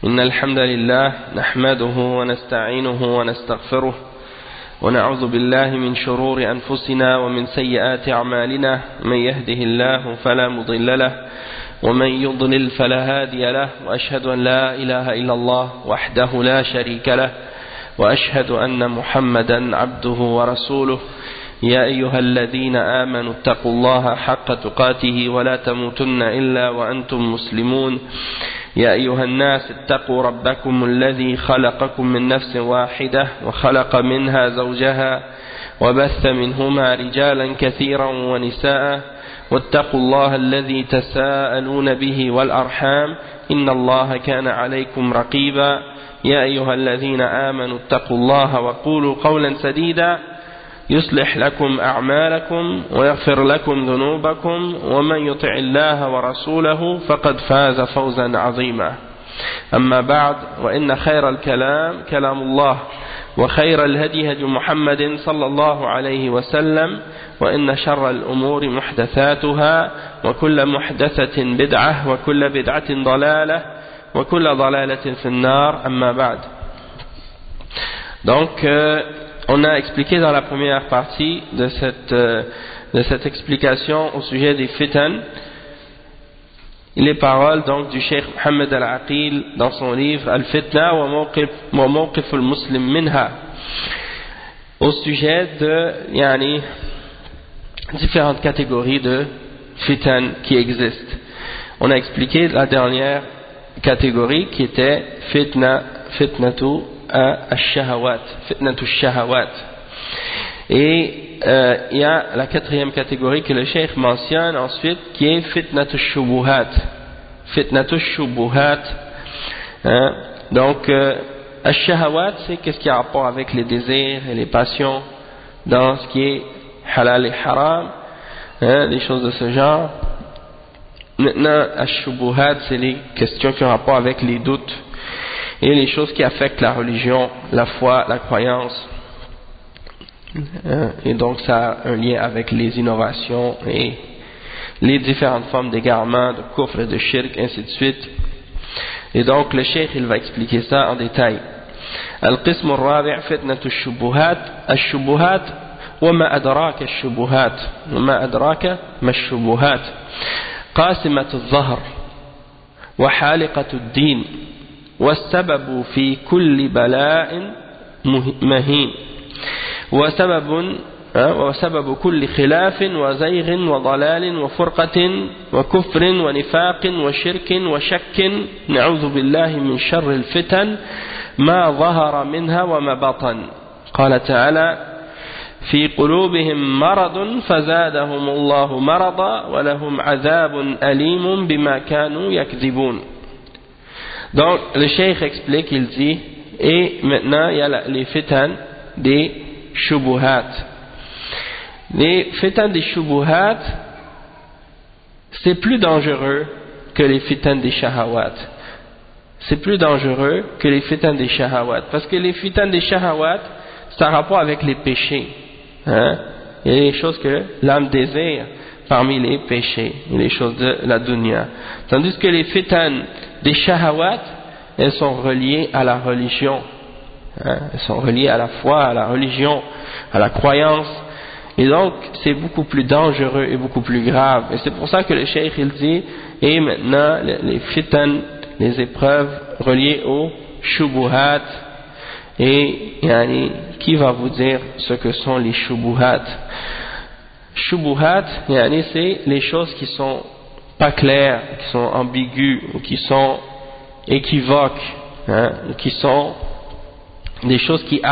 إن الحمد لله نحمده ونستعينه ونستغفره ونعوذ بالله من شرور أنفسنا ومن سيئات أعمالنا من يهده الله فلا مضل له ومن يضلل فلا هادي له وأشهد أن لا إله إلا الله وحده لا شريك له وأشهد أن محمدا عبده ورسوله يا أيها الذين آمنوا اتقوا الله حق تقاته ولا تموتن إلا وأنتم مسلمون يا أيها الناس اتقوا ربكم الذي خلقكم من نفس واحدة وخلق منها زوجها وبث منهما رجالا كثيرا ونساء واتقوا الله الذي تساءلون به والأرحام إن الله كان عليكم رقيبا يا أيها الذين آمنوا اتقوا الله وقولوا قولا سديدا يصلح لكم أعمالكم ويغفر لكم ذنوبكم ومن يطع الله ورسوله فقد فاز فوزا عظيما أما بعد وإن خير الكلام كلام الله وخير الهدي هدي محمد صلى الله عليه وسلم وإن شر الأمور محدثاتها وكل محدثة بدعة وكل بدعة ضلالة وكل ضلالة في النار أما بعد. Donc on a expliqué dans la première partie de cette explication au sujet des fitan les paroles donc du Cheikh Mohammed Al-Aqil dans son livre Al-Fitna wa Mawqif al-Muslim minha au sujet de différentes catégories de fitan qui existent. On a expliqué la dernière catégorie qui était fitnatu al-shahawat, fitnatu al-shahawat. Et il y a la quatrième catégorie que le cheikh mentionne ensuite qui est fitnatu al-shubuhat. Fitnatu al-shubuhat. Donc al-shahawat c'est qu'est-ce qui a rapport avec les désirs et les passions dans ce qui est halal et haram, des choses de ce genre. Maintenant al-shubuhat c'est les questions qui ont rapport avec les doutes et les choses qui affectent la religion, la foi, la croyance. Et donc ça a un lien avec les innovations et les différentes formes d'égarement, de kufr et de shirk, ainsi de suite. Et donc le cheikh il va expliquer ça en détail. القسم الرابع فتنة الشبهات. الشبهات وما أدراك الشبهات وما أدراك ما الشبهات قاسمة الظهر وحالقة الدين والسبب في كل بلاء مهين وسبب كل خلاف وزيغ وضلال وفرقة وكفر ونفاق وشرك وشك نعوذ بالله من شر الفتن ما ظهر منها وما بطن. قال تعالى في قلوبهم مرض فزادهم الله مرضا ولهم عذاب أليم بما كانوا يكذبون. Donc le cheikh explique, il dit, et maintenant il y a les fitan des shubuhat. Les fitan des shubuhat, c'est plus dangereux que les fitan des shahawat. C'est plus dangereux que les fitan des shahawat. Parce que les fitan des shahawat, ça a rapport avec les péchés. Il y a des choses que l'âme désire parmi les péchés, et les choses de la dunya. Tandis que les fitan des shahawat, elles sont reliées à la religion, elles sont reliées à la foi, à la religion, à la croyance, et donc c'est beaucoup plus dangereux et beaucoup plus grave. Et c'est pour ça que le cheikh il dit, et maintenant les fitan, les épreuves reliées aux shubuhat, et qui va vous dire ce que sont les shubuhat? Shubuhat, c'est les choses qui sont pas claires, qui sont ambiguës, ou qui sont équivoques, ou qui sont des choses qui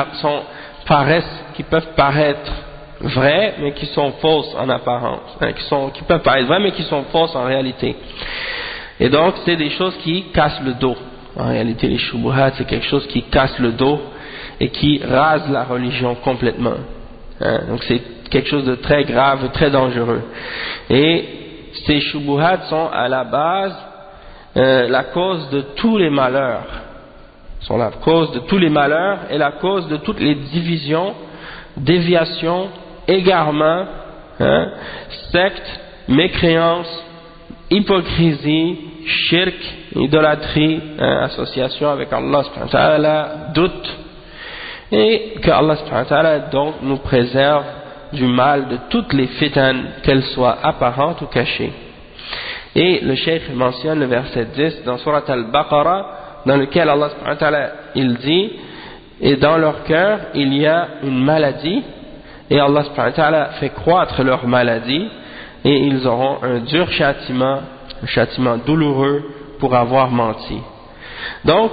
peuvent paraître vraies, mais qui sont fausses en apparence, qui peuvent paraître vraies, mais qui sont fausses en réalité. Et donc, c'est des choses qui cassent le dos. En réalité, les shubuhat, c'est quelque chose qui casse le dos et qui rase la religion complètement. Donc, c'est quelque chose de très grave et très dangereux. Et ces shubuhat sont à la base la cause de tous les malheurs. Sont la cause de tous les malheurs et la cause de toutes les divisions, déviations, égarements, sectes, mécréances, hypocrisie shirk, idolâtrie, association avec Allah subhanahu wa ta'ala, doute, et que Allah subhanahu wa ta'ala donc nous préserve du mal de toutes les fitan, qu'elles soient apparentes ou cachées. Et le cheikh mentionne le verset 10 dans Surat al-Baqarah, dans lequel Allah subhanahu wa ta'ala il dit, et dans leur cœur il y a une maladie, et Allah subhanahu wa ta'ala fait croître leur maladie, et ils auront un dur châtiment, un châtiment douloureux pour avoir menti. Donc,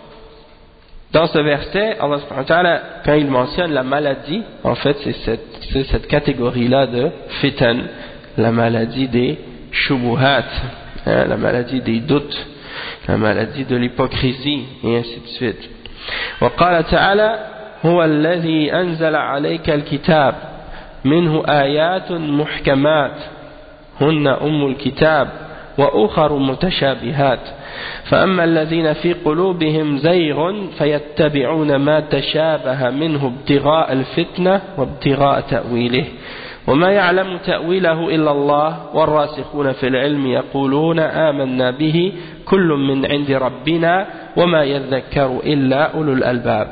dans ce verset, Allah subhanahu wa ta'ala, quand il mentionne la maladie, en fait c'est cette catégorie-là de fitan, la maladie des shubuhat, la maladie des doutes, la maladie de l'hypocrisie, et ainsi de suite. وقال تعالى هو الذي أنزل عليك الكتاب منه آيات محكمات هن أم الكتاب وأخر متشابهات فأما الذين في قلوبهم زيغ فيتبعون ما تشابه منه ابتغاء الفتنة وابتغاء تأويله وما يعلم تأويله إلا الله والراسخون في العلم يقولون آمنا به كل من عند ربنا وما يذكر إلا أولو الألباب.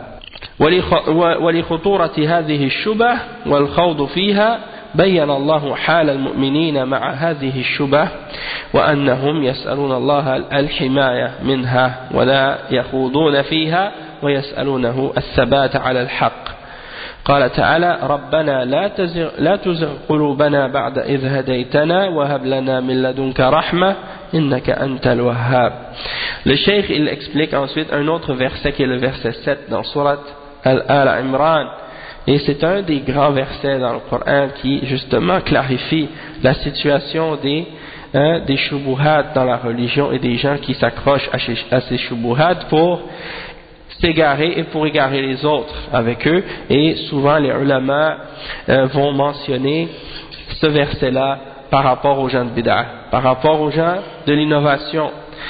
ولخطورة هذه الشبه والخوض فيها بين الله حال المؤمنين مع هذه الشبه وأنهم يسألون الله الحماية منها ولا يخوضون فيها ويسألونه الثبات على الحق. قال تعالى ربنا لا تزغ قلوبنا بعد إذ هديتنا وهب لنا من لدنك رحمة إنك أنت الوهاب. Le cheikh il explique ensuite un autre verset qui est le verset 7 dans Surat Al-Imran, et c'est un des grands versets dans le Coran qui justement clarifie la situation des shubuhat dans la religion et des gens qui s'accrochent à ces shubuhat pour s'égarer et pour égarer les autres avec eux. Et souvent les ulama vont mentionner ce verset là par rapport aux gens de bid'ah, par rapport aux gens de l'innovation.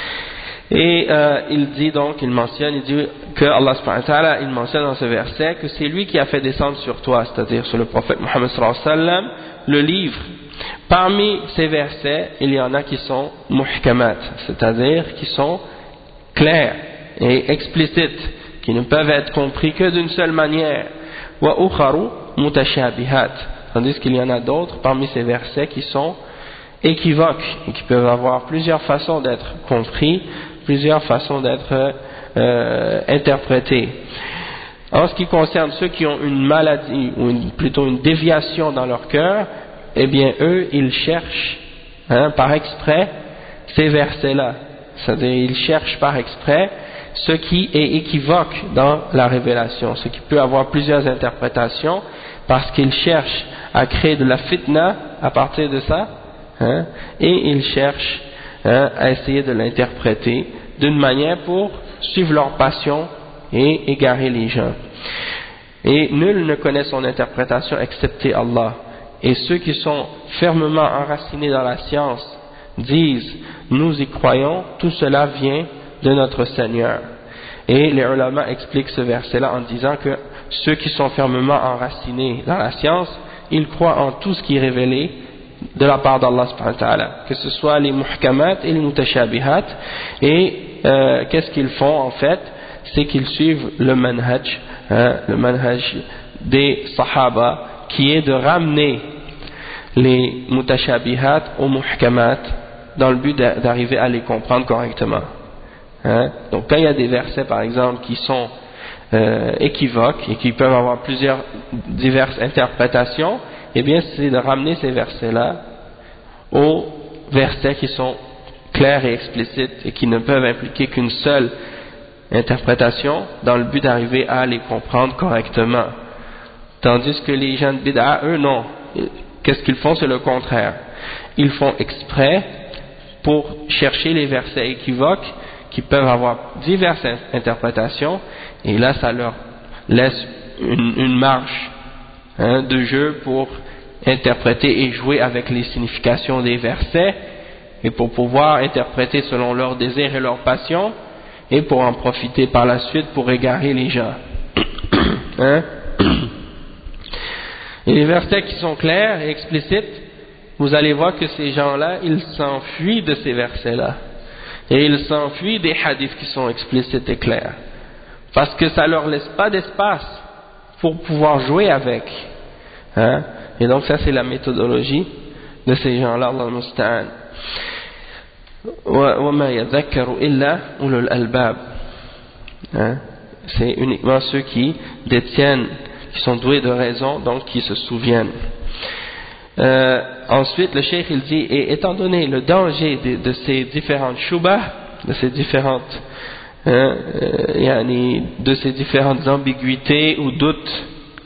Et il dit donc, il dit que Allah subhanahu wa ta'ala, il mentionne dans ce verset que c'est lui qui a fait descendre sur toi, c'est-à-dire sur le prophète Muhammad sallallahu alayhi wa sallam, le livre. Parmi ces versets, il y en a qui sont muhkamat, c'est-à-dire qui sont clairs et explicites, qui ne peuvent être compris que d'une seule manière. Wa ukharu mutashabihat, tandis qu'il y en a d'autres parmi ces versets qui sont équivoques et qui peuvent avoir plusieurs façons d'être compris, plusieurs façons d'être interprétés. En ce qui concerne ceux qui ont une maladie ou plutôt une déviation dans leur cœur, eh bien eux ils cherchent par exprès ces versets-là, c'est-à-dire ils cherchent par exprès ce qui est équivoque dans la révélation, ce qui peut avoir plusieurs interprétations, parce qu'ils cherchent à créer de la fitna à partir de ça, et ils cherchent à essayer de l'interpréter d'une manière pour suivre leur passion et égarer les gens. Et nul ne connaît son interprétation excepté Allah. Et ceux qui sont fermement enracinés dans la science disent « Nous y croyons, tout cela vient de notre Seigneur ». Et les ulama expliquent ce verset-là en disant que ceux qui sont fermement enracinés dans la science, ils croient en tout ce qui est révélé de la part d'Allah subhanahu wa ta'ala, que ce soit les muhkamat et les mutashabihat. Et qu'est-ce qu'ils font en fait? C'est qu'ils suivent le manhaj des sahaba, qui est de ramener les mutashabihat aux muhkamat dans le but d'arriver à les comprendre correctement. Donc quand il y a des versets par exemple qui sont équivoques et qui peuvent avoir diverses interprétations, eh bien c'est de ramener ces versets-là aux versets qui sont clairs et explicites et qui ne peuvent impliquer qu'une seule interprétation dans le but d'arriver à les comprendre correctement. Tandis que les gens de bid'a, eux non. Qu'est-ce qu'ils font? C'est le contraire. Ils font exprès pour chercher les versets équivoques qui peuvent avoir diverses interprétations, et là ça leur laisse une marge de jeu pour interpréter et jouer avec les significations des versets, et pour pouvoir interpréter selon leurs désirs et leurs passions, et pour en profiter par la suite pour égarer les gens. Et les versets qui sont clairs et explicites, vous allez voir que ces gens-là, ils s'enfuient de ces versets-là. Et ils s'enfuient des hadiths qui sont explicites et clairs. Parce que ça leur laisse pas d'espace pour pouvoir jouer avec. Hein? Et donc ça c'est la méthodologie de ces gens-là, Allah musta'an. وَمَا يَذَكَّرُ إِلَّا أُولُو الْأَلْبَابِ. C'est uniquement ceux qui détiennent, qui sont doués de raison, donc qui se souviennent. Ensuite le cheikh il dit, et étant donné le danger de ces différentes shubhas, de ces différentes de ces différentes ambiguïtés ou doutes,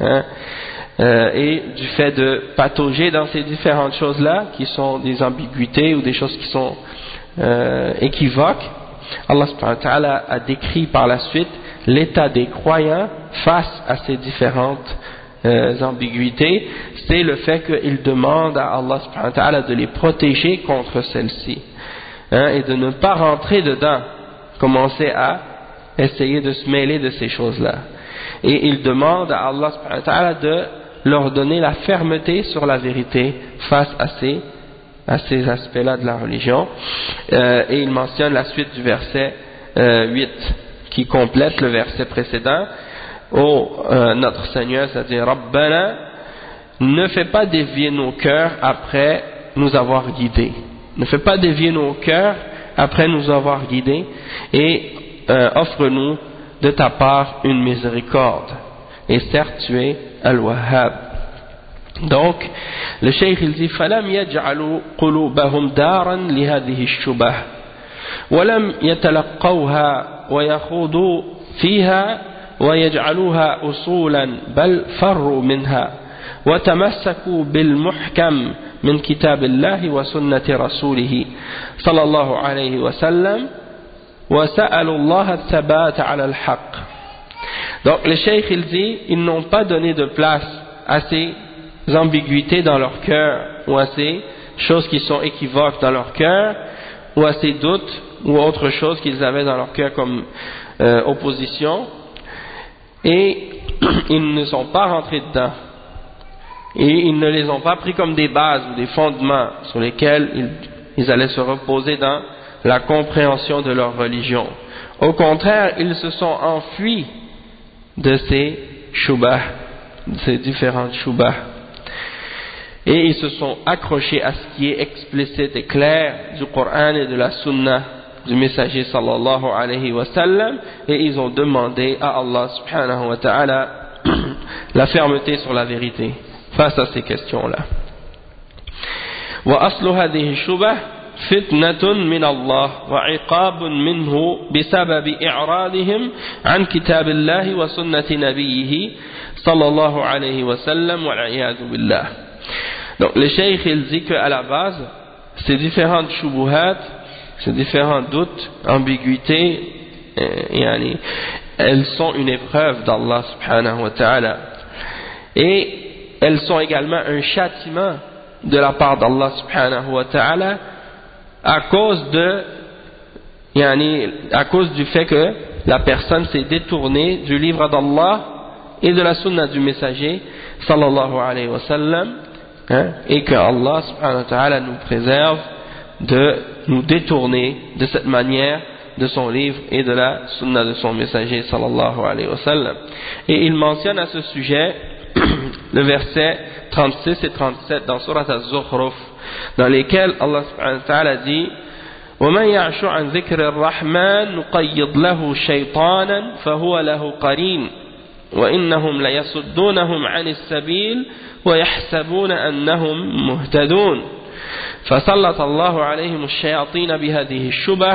et du fait de patauger dans ces différentes choses-là qui sont des ambiguïtés ou des choses qui sont équivoques, Allah subhanahu wa ta'ala a décrit par la suite l'état des croyants face à ces différentes ambiguïtés. C'est le fait qu'ils demandent à Allah subhanahu wa ta'ala de les protéger contre celles-ci, et de ne pas rentrer dedans, commencer à essayer de se mêler de ces choses-là. Et ils demandent à Allah subhanahu wa ta'ala de leur donner la fermeté sur la vérité face à ces aspects-là de la religion. Et il mentionne la suite du verset 8 qui complète le verset précédent. Notre Seigneur, c'est-à-dire Rabbana, ne fais pas dévier nos cœurs après nous avoir guidés. Ne fais pas dévier nos cœurs après nous avoir guidés, et offre-nous de ta part une miséricorde. Et certes tu es Al-Wahhab. Donc le cheikh il dit فَلَمْ يَجْعَلُوا قُلُوبَهُمْ دَارًا لِهَذِهِ الشُّبَهِ وَلَمْ يَتَلَقَّوْهَا وَيَخُوضُوا فِيهَا وَيَجْعَلُوهَا أُصُولًا بَلْ فَرُّوا مِنْهَا وتمسكوا بالمحكم من كتاب الله وسنة رسوله صلى الله عليه وسلم وسألوا الله الثبات على الحق. Donc le cheikh il dit, ils n'ont pas donné de place à ces ambiguïtés dans leur cœur, ou à ces choses qui sont équivoques dans leur cœur, ou à ces doutes ou autre chose qu'ils avaient dans leur cœur comme opposition, et ils ne sont pas rentrés dedans. Et ils ne les ont pas pris comme des bases ou des fondements sur lesquels ils allaient se reposer dans la compréhension de leur religion. Au contraire, ils se sont enfuis de ces shubhas, de ces différentes shubhas, et ils se sont accrochés à ce qui est explicite et clair du Coran et de la Sunna du messager sallallahu alayhi wa sallam, et ils ont demandé à Allah subhanahu wa ta'ala la fermeté sur la vérité face à ces questions-là. وأصل هذه الشبه فتنة من الله وعقاب منه بسبب إعراضهم عن كتاب الله وسنة نبيه صلى الله عليه وسلم والعياذ بالله. Donc le cheikh il dit qu'à la base ces différentes shubuhat, ces différents doutes, ambiguïtés, elles sont une épreuve d'Allah subhanahu wa ta'ala, et elles sont également un châtiment de la part d'Allah subhanahu wa ta'ala à cause du fait que la personne s'est détournée du livre d'Allah et de la sunna du messager sallallahu alayhi wa sallam, et que Allah subhanahu wa ta'ala nous préserve de nous détourner de cette manière de son livre et de la sunna de son messager sallallahu alayhi wa sallam. Et il mentionne à ce sujet le verset 36 et 37 dans Surat Az-Zukhruf, dans lesquels Allah subhanahu wa ta'ala dit وَمَنْ يَعْشُ عَنْ ذِكْرِ الرَّحْمَنِ نُقَيِّضْ لَهُ شَيْطَانًا فَهُوَ لَهُ قَرِينٌ وَإِنَّهُمْ لَيَصُدُّونَهُمْ عَنِ السَّبِيلِ وَيَحْسَبُونَ أَنَّهُمْ مُهْتَدُونَ فسلط الله عليهم الشياطين بهذه الشبه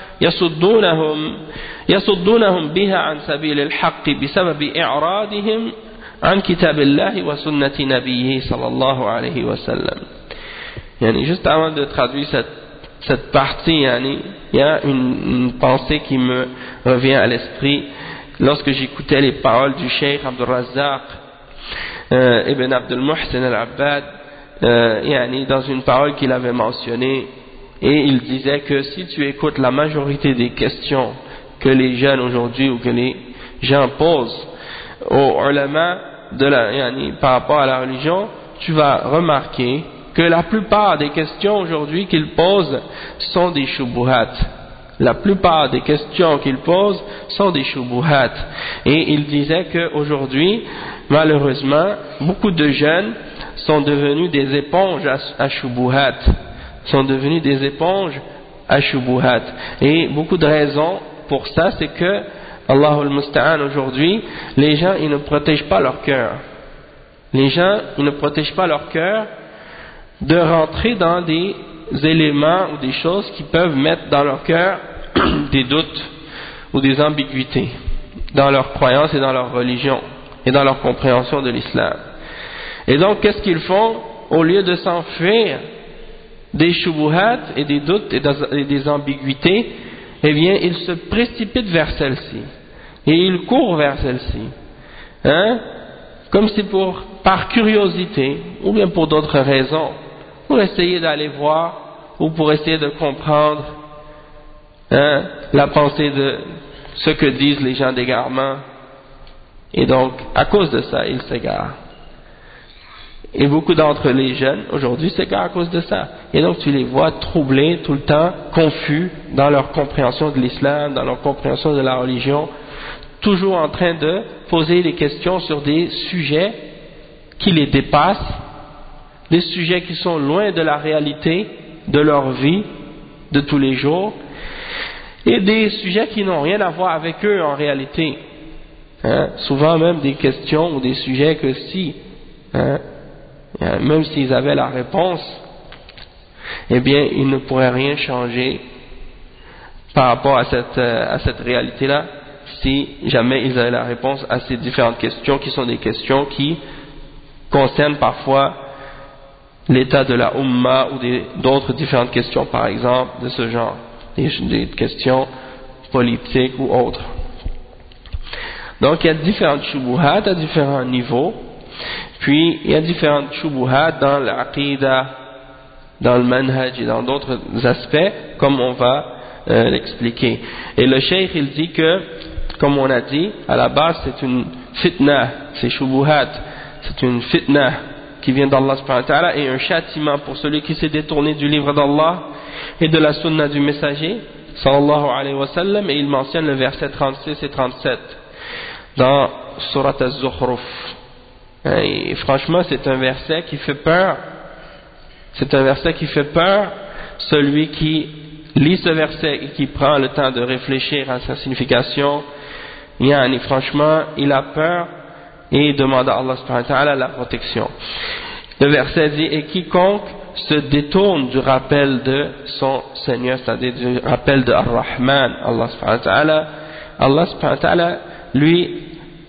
يصدونهم بها عن سبيل الحق بسبب إعراضهم عن كتاب الله وسنة نبيه صلى الله عليه وسلم. Juste avant de traduire cette partie, il y a une pensée qui me revient à l'esprit lorsque j'écoutais les paroles du Cheikh Abdul Razzaq Ibn Abdul Muhsin Al-Abbad, dans une parole qu'il avait mentionnée, et il disait que si tu écoutes la majorité des questions que les jeunes aujourd'hui ou que les gens posent aux ulama par rapport à la religion, tu vas remarquer que la plupart des questions aujourd'hui qu'ils posent sont des shubuhat, la plupart des questions qu'il pose sont des shubuhat. Et il disait qu'aujourd'hui, malheureusement, beaucoup de jeunes sont devenus des éponges à shubuhat, sont devenus des éponges à shubuhat. Et beaucoup de raisons pour ça, c'est que, Allahul Musta'an, aujourd'hui, les gens, ils ne protègent pas leur cœur. Les gens, ils ne protègent pas leur cœur de rentrer dans des éléments ou des choses qui peuvent mettre dans leur cœur des doutes ou des ambiguïtés dans leur croyance et dans leur religion et dans leur compréhension de l'islam. Et donc, qu'est-ce qu'ils font? Au lieu de s'enfuir des shubuhat et des doutes et des ambiguïtés, eh bien, ils se précipitent vers celle-ci et ils courent vers celle-ci, hein? Comme si par curiosité ou bien pour d'autres raisons, pour essayer d'aller voir ou pour essayer de comprendre, hein, la pensée de ce que disent les gens d'égarement. Et donc, à cause de ça, ils s'égarent. Et beaucoup d'entre les jeunes aujourd'hui s'égarent à cause de ça. Et donc tu les vois troublés tout le temps, confus dans leur compréhension de l'islam, dans leur compréhension de la religion, toujours en train de poser des questions sur des sujets qui les dépassent, des sujets qui sont loin de la réalité de leur vie de tous les jours, et des sujets qui n'ont rien à voir avec eux en réalité. Hein? Souvent même des questions ou des sujets que si, hein, même s'ils avaient la réponse, eh bien ils ne pourraient rien changer par rapport à cette réalité-là, si jamais ils avaient la réponse à ces différentes questions qui sont des questions qui concernent parfois l'état de la Ummah ou d'autres différentes questions, par exemple, de ce genre, des questions politiques ou autres. Donc il y a différentes shubuhat à différents niveaux, puis il y a différentes shubuhat dans l'aqida, dans le manhaj et dans d'autres aspects, comme on va l'expliquer. Et le cheikh il dit que, comme on a dit, à la base c'est une fitna, c'est shubuhat, c'est une fitna qui vient d'Allah subhanahu wa ta'ala et un châtiment pour celui qui s'est détourné du livre d'Allah et de la sunna du messager sallallahu alayhi wa sallam, et il mentionne le verset 36 et 37 dans Surat Az-Zukhruf. Et franchement c'est un verset qui fait peur, c'est un verset qui fait peur celui qui lit ce verset et qui prend le temps de réfléchir à sa signification. Yani, franchement il a peur et demande à Allah subhanahu wa ta'ala la protection. Le verset dit: et quiconque se détourne du rappel de son Seigneur, c'est-à-dire du rappel de Ar-Rahman, Allah subhanahu wa ta'ala lui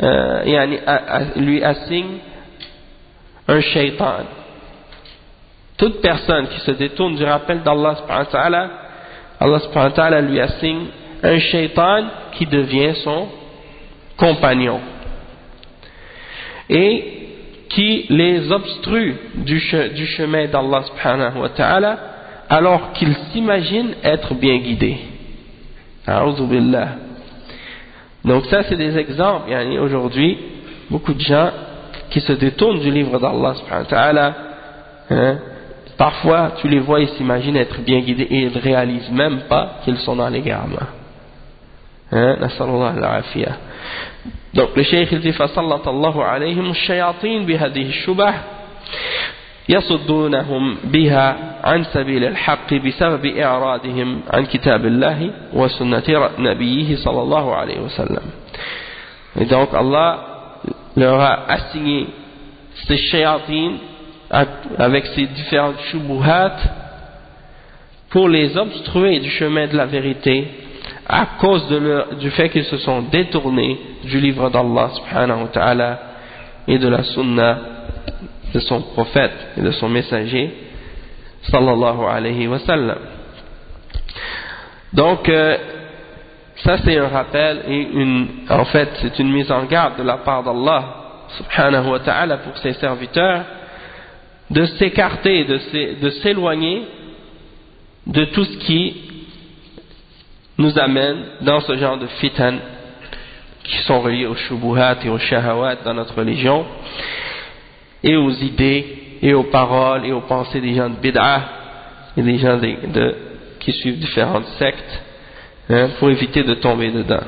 assigne un shaitan. Toute personne qui se détourne du rappel d'Allah subhanahu wa ta'ala, Allah subhanahu wa ta'ala lui assigne un shaitan qui devient son compagnon et qui les obstrue du chemin d'Allah subhanahu wa ta'ala alors qu'ils s'imaginent être bien guidés. A'udhu billah. Donc ça c'est des exemples. Aujourd'hui beaucoup de gens qui se détournent du livre d'Allah subhanahu wa ta'ala, hein, parfois tu les vois, ils s'imaginent être bien guidés et ils ne réalisent même pas qu'ils sont dans l'égarement. Nasallallahu al-afiyah. Donc le cheikh il dit: فَسَلَّطَ اللَّهُ عَلَيْهِمُ الشَّيَاطِينَ بِهَذِهِ الشُّبَهِ يَصُدُّونَهُمْ بِهَا عَنْ سَبِيلِ الْحَقِّ بِسَبَبِ إِعْرَاضِهِمْ عَنْ كِتَابِ اللَّهِ وَسُنَّةِ نَبِيِّهِ صلى الله عليه وسلم. Et donc Allah leur a assigné ces shayatines avec ces différentes shubuhat pour les obstruer du chemin de la vérité à cause du fait qu'ils se sont détournés du livre d'Allah subhanahu wa ta'ala et de la sunna de son prophète et de son messager sallallahu alayhi wa sallam. Donc ça c'est un rappel et en fait c'est une mise en garde de la part d'Allah subhanahu wa ta'ala pour ses serviteurs de s'écarter, de s'éloigner de tout ce qui nous amène dans ce genre de fitan qui sont reliés aux shubuhat et aux shahawat dans notre religion, et aux idées et aux paroles et aux pensées des gens de bid'ah et des gens qui suivent différentes sectes, pour éviter de tomber dedans.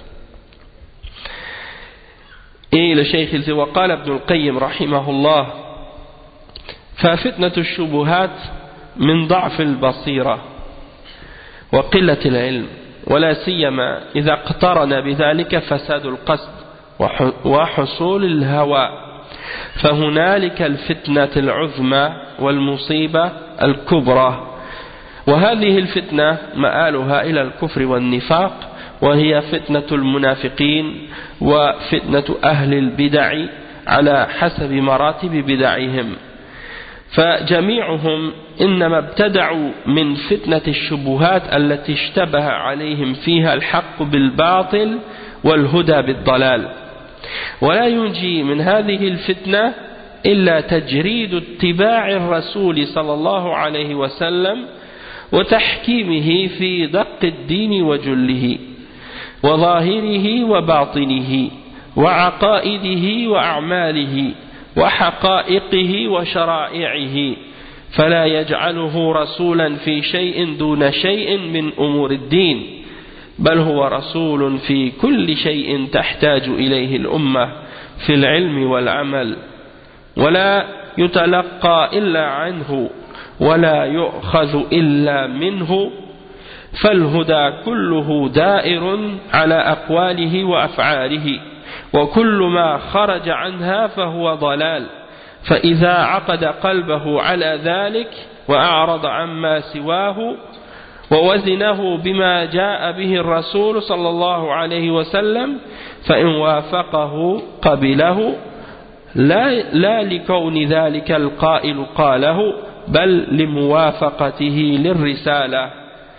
Et le cheikh il dit وقال ابن القيم رحمه الله ففتنة الشبهات من ضعف البصيرة وقلة العلم ولا سيما إذا اقترن بذلك فساد القصد وحصول الهوى فهنالك الفتنة العظمى والمصيبة الكبرى وهذه الفتنة مآلها إلى الكفر والنفاق وهي فتنة المنافقين وفتنة أهل البدع على حسب مراتب بدعهم فجميعهم إنما ابتدعوا من فتنة الشبهات التي اشتبه عليهم فيها الحق بالباطل والهدى بالضلال ولا ينجي من هذه الفتنة إلا تجريد اتباع الرسول صلى الله عليه وسلم وتحكيمه في دق الدين وجله وظاهره وباطنه وعقائده وأعماله وحقائقه وشرائعه فلا يجعله رسولا في شيء دون شيء من أمور الدين بل هو رسول في كل شيء تحتاج إليه الأمة في العلم والعمل ولا يتلقى إلا عنه ولا يؤخذ إلا منه فالهدى كله دائر على أقواله وأفعاله وكل ما خرج عنها فهو ضلال فإذا عقد قلبه على ذلك وأعرض عما سواه ووزنه بما جاء به الرسول صلى الله عليه وسلم فإن وافقه قبله لا لكون ذلك القائل قاله بل لموافقته للرسالة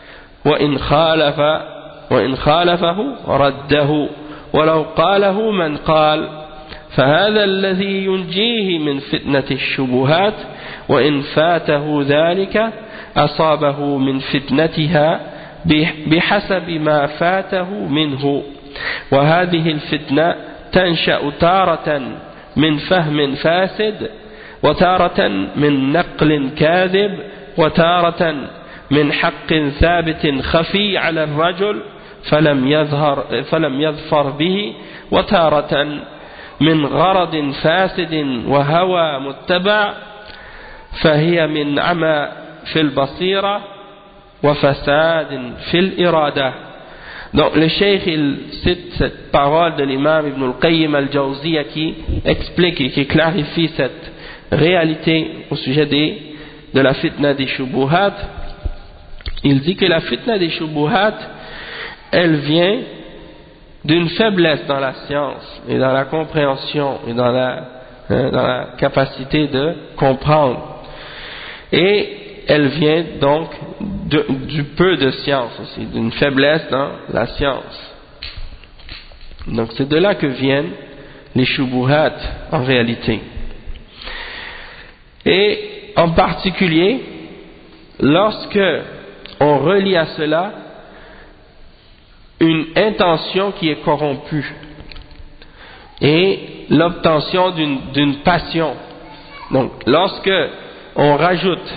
وإن خالفه رده ولو قاله من قال فهذا الذي ينجيه من فتنة الشبهات وإن فاته ذلك أصابه من فتنتها بحسب ما فاته منه وهذه الفتنة تنشأ تارة من فهم فاسد وتارة من نقل كاذب وتارة من حق ثابت خفي على الرجل فلم يظفر به وتارة من غرض فاسد وهوى متبع فهي من عمى في البصيرة وفساد في الإرادة. Donc le cheikh il cite cette parole de l'imam Ibn al-Qayyim al-Jawziyya qui explique et qui clarifie cette réalité au sujet de la fitna des shubuhat. Il dit que la fitna des shubuhat elle vient d'une faiblesse dans la science et dans la compréhension et dans la capacité de comprendre et elle vient donc du peu de science aussi, d'une faiblesse dans la science. Donc c'est de là que viennent les shubuhat en réalité. Et en particulier, lorsque on relie à cela une intention qui est corrompue et l'obtention d'une passion. Donc lorsque on rajoute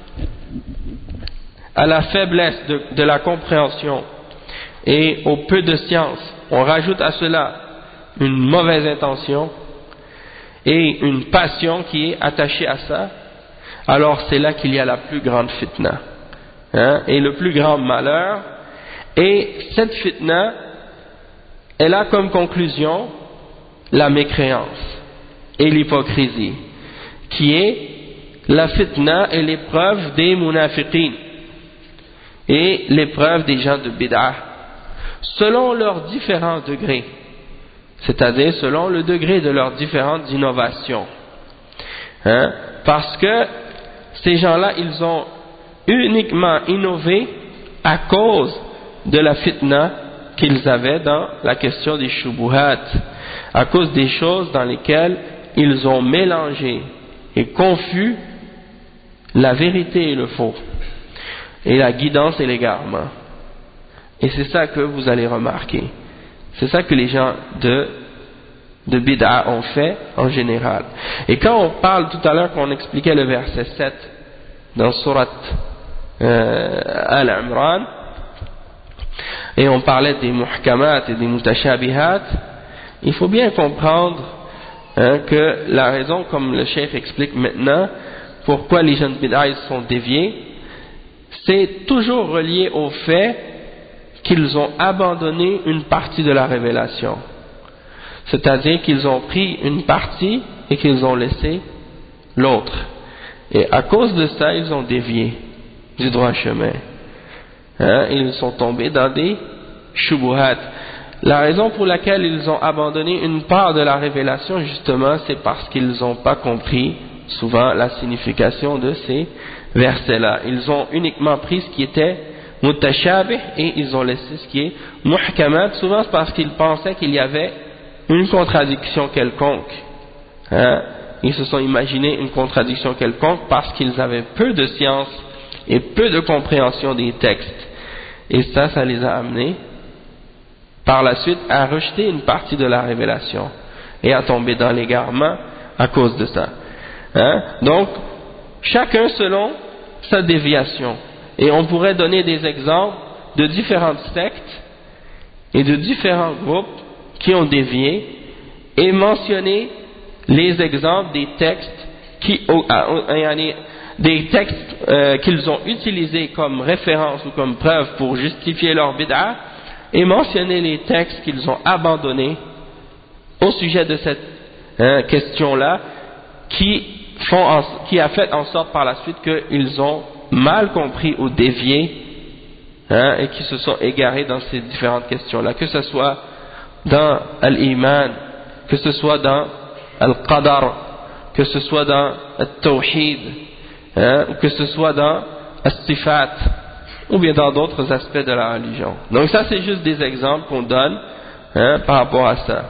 à la faiblesse de la compréhension et au peu de science, on rajoute à cela une mauvaise intention et une passion qui est attachée à ça, alors c'est là qu'il y a la plus grande fitna, et le plus grand malheur. Et cette fitna, elle a comme conclusion la mécréance et l'hypocrisie, qui est la fitna et l'épreuve des munafiqin et l'épreuve des gens de bid'ah, selon leurs différents degrés, c'est-à-dire selon le degré de leurs différentes innovations. Parce que ces gens-là, ils ont uniquement innové à cause de la fitna qu'ils avaient dans la question des shubuhat, à cause des choses dans lesquelles ils ont mélangé et confus la vérité et le faux, et la guidance et l'égarement. Et c'est ça que vous allez remarquer. C'est ça que les gens de bid'a ont fait en général. Et quand on parle tout à l'heure, qu'on expliquait le verset 7 dans Surat Al-Imran, et on parlait des muhkamat et des mutashabihat, il faut bien comprendre que la raison, comme le cheikh explique maintenant, pourquoi les jeunes bid'ah sont déviés, c'est toujours relié au fait qu'ils ont abandonné une partie de la révélation. C'est-à-dire qu'ils ont pris une partie et qu'ils ont laissé l'autre. Et à cause de ça, ils ont dévié du droit chemin. Ils sont tombés dans des shubuhat. La raison pour laquelle ils ont abandonné une part de la révélation, justement, c'est parce qu'ils n'ont pas compris souvent la signification de ces versets-là. Ils ont uniquement pris ce qui était mutashabih et ils ont laissé ce qui est muhkamat. Souvent c'est parce qu'ils pensaient qu'il y avait une contradiction quelconque. Ils se sont imaginés une contradiction quelconque parce qu'ils avaient peu de science et peu de compréhension des textes. Et ça les a amenés par la suite à rejeter une partie de la révélation et à tomber dans l'égarement à cause de ça. Donc, chacun selon sa déviation. Et on pourrait donner des exemples de différentes sectes et de différents groupes qui ont dévié et mentionner les exemples des textes qu'ils ont utilisés comme référence ou comme preuve pour justifier leur bid'ah, et mentionner les textes qu'ils ont abandonnés au sujet de cette question-là, qui a fait en sorte par la suite qu'ils ont mal compris ou dévié et qui se sont égarés dans ces différentes questions-là, que ce soit dans al-iman, que ce soit dans al-qadar, que ce soit dans al-tawhid, ou que ce soit dans al-sifat, ou bien dans d'autres aspects de la religion. Donc ça c'est juste des exemples qu'on donne par rapport à ça.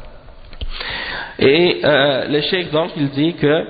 Et le cheikh donc il dit que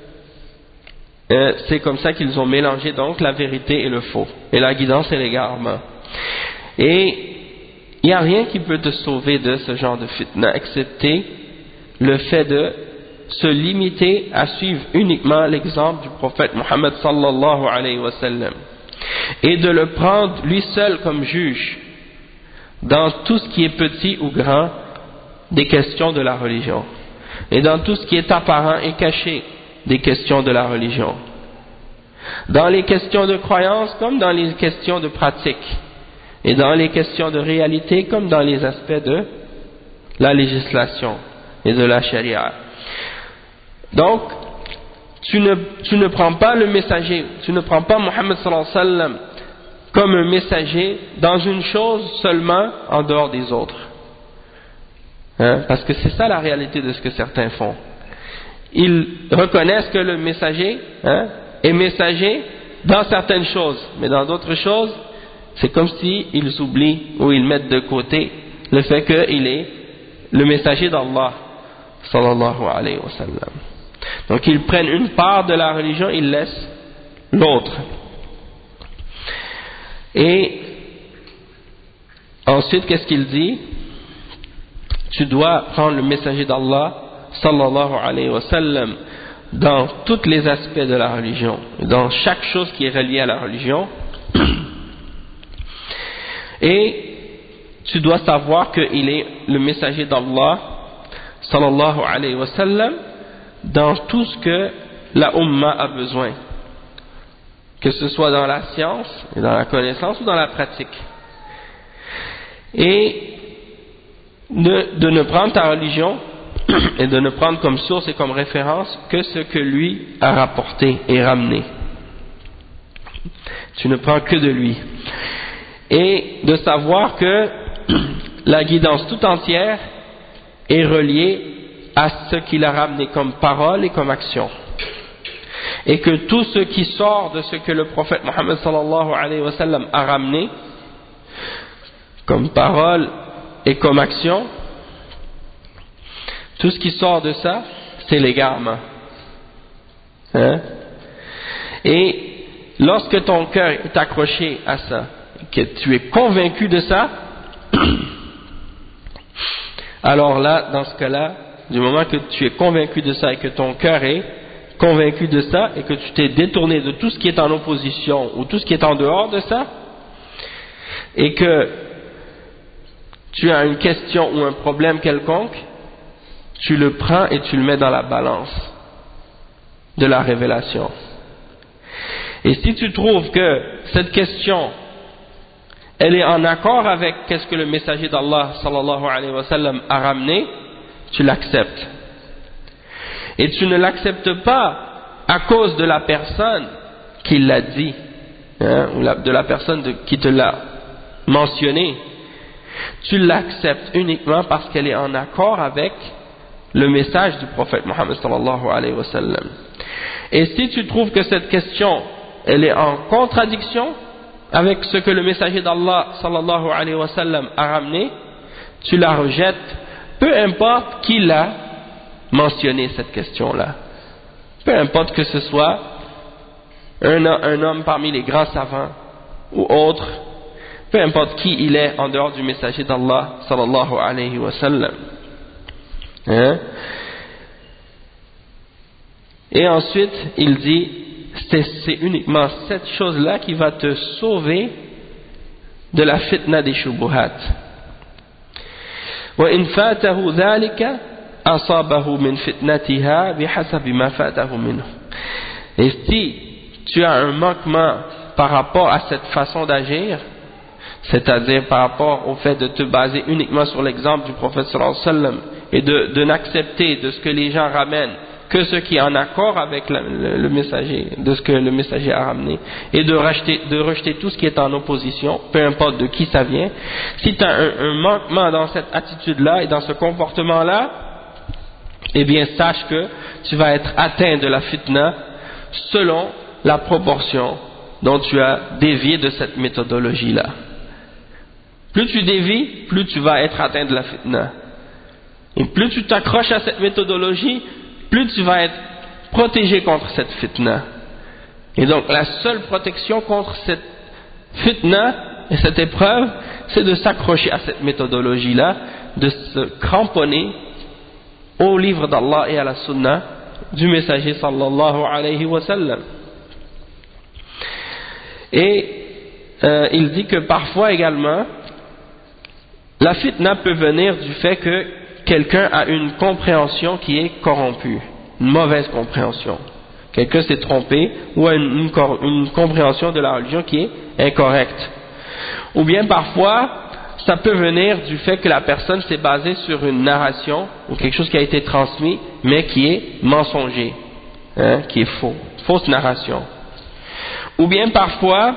c'est comme ça qu'ils ont mélangé donc la vérité et le faux, et la guidance et l'égarement. Et il n'y a rien qui peut te sauver de ce genre de fitna, excepté le fait de se limiter à suivre uniquement l'exemple du prophète Mohammed sallallahu alayhi wa sallam, et de le prendre lui seul comme juge dans tout ce qui est petit ou grand des questions de la religion, et dans tout ce qui est apparent et caché des questions de la religion, dans les questions de croyance comme dans les questions de pratique, et dans les questions de réalité comme dans les aspects de la législation et de la charia. Donc tu ne prends pas le messager, tu ne prends pas Mohammed sallallahu alayhi wa sallam comme un messager dans une chose seulement en dehors des autres, parce que c'est ça la réalité de ce que certains font. Ils reconnaissent que le messager est messager dans certaines choses, mais dans d'autres choses c'est comme s'ils oublient ou ils mettent de côté le fait qu'il est le messager d'Allah sallallahu alayhi wa sallam. Donc ils prennent une part de la religion, ils laissent l'autre. Et ensuite qu'est-ce qu'il dit? Tu dois prendre le messager d'Allah sallallahu alayhi wa sallam dans tous les aspects de la religion, dans chaque chose qui est reliée à la religion. Et tu dois savoir qu'il est le messager d'Allah sallallahu alayhi wa sallam dans tout ce que la Ummah a besoin, que ce soit dans la science, et dans la connaissance ou dans la pratique. Et de ne prendre ta religion et de ne prendre comme source et comme référence que ce que lui a rapporté et ramené. Tu ne prends que de lui. Et de savoir que la guidance tout entière est reliée à ce qu'il a ramené comme parole et comme action. Et que tout ce qui sort de ce que le prophète Mohammed sallallahu alayhi wa sallam a ramené comme parole et comme action, tout ce qui sort de ça, c'est l'égarement. Et lorsque ton cœur est accroché à ça, que tu es convaincu de ça, alors là, dans ce cas-là, du moment que tu es convaincu de ça et que ton cœur est convaincu de ça et que tu t'es détourné de tout ce qui est en opposition ou tout ce qui est en dehors de ça, et que tu as une question ou un problème quelconque, tu le prends et tu le mets dans la balance de la révélation. Et si tu trouves que cette question, elle est en accord avec ce que le messager d'Allah sallallahu alayhi wa sallam a ramené, tu l'acceptes. Et tu ne l'acceptes pas à cause de la personne qui l'a dit, ou de la personne qui te l'a mentionné. Tu l'acceptes uniquement parce qu'elle est en accord avec le message du prophète Mohammed sallallahu alayhi wa sallam. Et si tu trouves que cette question, elle est en contradiction avec ce que le messager d'Allah sallallahu alayhi wa sallam a ramené, tu la rejettes, peu importe qui l'a mentionné cette question-là. Peu importe que ce soit un homme parmi les grands savants ou autre, peu importe qui il est en dehors du messager d'Allah sallallahu alayhi wa sallam. Et ensuite, il dit, c'est uniquement cette chose-là qui va te sauver de la fitna des shubuhat. وَإِنْ فَاتَهُ ذَلِكَ أَصَابَهُ مِنْ فِتْنَتِهَا بِحَسَبِ مَا فَاتَهُ مِنْهُ. Et si tu as un manquement par rapport à cette façon d'agir, c'est-à-dire par rapport au fait de te baser uniquement sur l'exemple du prophète sallallahu alayhi wa sallam et de n'accepter de ce que les gens ramènent que ce qui est en accord avec le messager, de ce que le messager a ramené, et de rejeter tout ce qui est en opposition, peu importe de qui ça vient. Si tu as un manquement dans cette attitude-là et dans ce comportement-là, eh bien sache que tu vas être atteint de la fitna selon la proportion dont tu as dévié de cette méthodologie-là. Plus tu dévies, plus tu vas être atteint de la fitna. Et plus tu t'accroches à cette méthodologie, plus tu vas être protégé contre cette fitna. Et donc la seule protection contre cette fitna et cette épreuve, c'est de s'accrocher à cette méthodologie-là, de se cramponner au livre d'Allah et à la sunna du messager sallallahu alayhi wa sallam. Et il dit que parfois également, la fitna peut venir du fait que quelqu'un a une compréhension qui est corrompue, une mauvaise compréhension. Quelqu'un s'est trompé ou a une compréhension de la religion qui est incorrecte. Ou bien parfois, ça peut venir du fait que la personne s'est basée sur une narration ou quelque chose qui a été transmis, mais qui est mensonger, qui est faux, fausse narration. Ou bien parfois,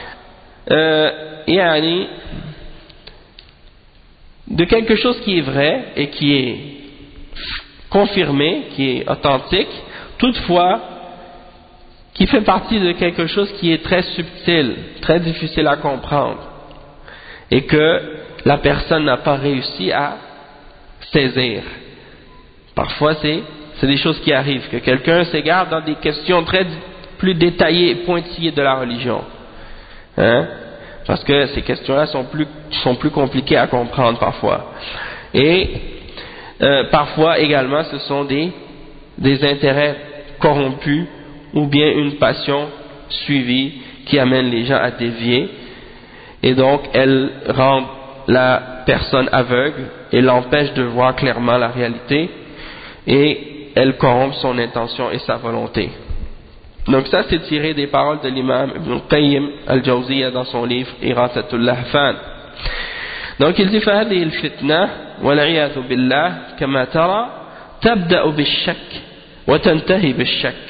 de quelque chose qui est vrai et qui est confirmé, qui est authentique, toutefois qui fait partie de quelque chose qui est très subtil, très difficile à comprendre et que la personne n'a pas réussi à saisir. Parfois c'est des choses qui arrivent, que quelqu'un s'égare dans des questions très plus détaillées et pointillées de la religion, parce que ces questions-là sont plus compliquées à comprendre parfois. Et parfois également ce sont des intérêts corrompus ou bien une passion suivie qui amène les gens à dévier, et donc elle rend la personne aveugle et l'empêche de voir clairement la réalité, et elle corrompt son intention et sa volonté. Donc ça c'est tiré des paroles de l'imam Ibn Qayyim al-Jawziyya dans son livre Ighathatul Lahfan. Donc il dit فهذه الفتنة والعياذ بالله كما ترى تبدأ بالشك وتنتهي بالشك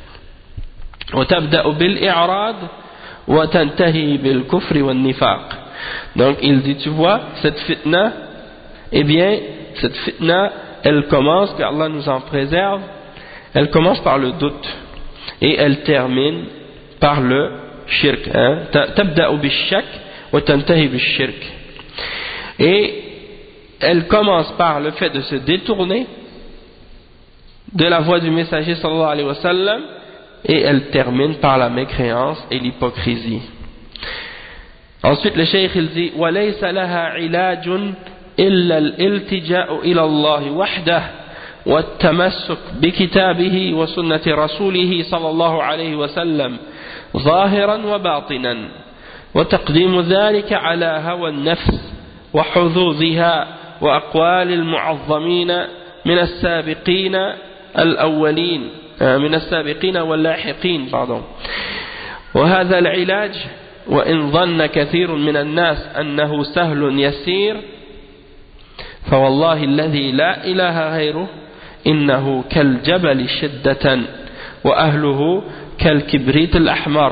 وتبدأ بالإعراض وتنتهي بالكفر والنفاق. Donc il dit, tu vois cette fitna, eh bien cette fitna elle commence, que Allah nous en préserve, elle commence par le doute et elle termine par le shirk. تبدأ بالشك وتنتهي بالشرك. Et elle commence par le fait de se détourner de la voie du messager sallallahu alayhi wa sallam, et elle termine par la mécréance et l'hypocrisie. Ensuite le cheikh il dit وَلَيْسَ لَهَا عِلَاجٌ إِلَّا الْإِلْتِجَاءُ إِلَى اللَّهِ وَحْدَهُ والتمسك بكتابه وسنة رسوله صلى الله عليه وسلم ظاهرا وباطنا وتقديم ذلك على هوى النفس وحظوظها وأقوال المعظمين من السابقين الأولين من السابقين واللاحقين وهذا العلاج وإن ظن كثير من الناس أنه سهل يسير فوالله الذي لا إله غيره إنه كالجبل شدة وأهله كالكبريت الأحمر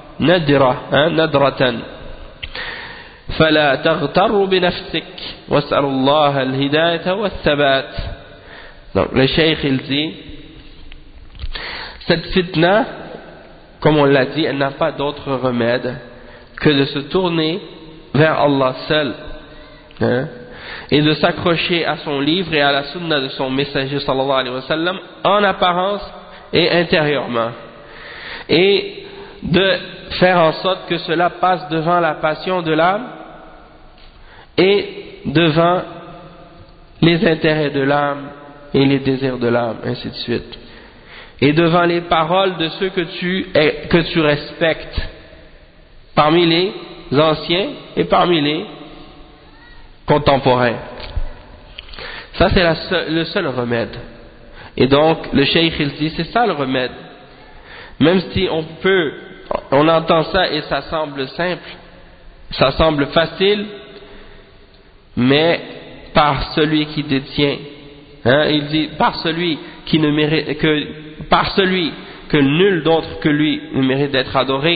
ندرة فلا تغتر بنفسك واسأل الله الهداية والثبات. Donc le cheikh il dit cette fitna, comme on l'a dit, elle n'a pas d'autre remède que de se tourner vers Allah seul et de s'accrocher à son livre et à la sunna de son messager sallallahu alayhi wa sallam en apparence et intérieurement, et de faire en sorte que cela passe devant la passion de l'âme et devant les intérêts de l'âme et les désirs de l'âme, ainsi de suite, et devant les paroles de ceux que tu respectes parmi les anciens et parmi les contemporains. Ça c'est le seul remède. Et donc le cheikh il dit c'est ça le remède. Même si on entend ça et ça semble simple, ça semble facile, mais par celui qui détient, il dit par celui qui ne mérite par celui que nul d'autre que lui ne mérite d'être adoré,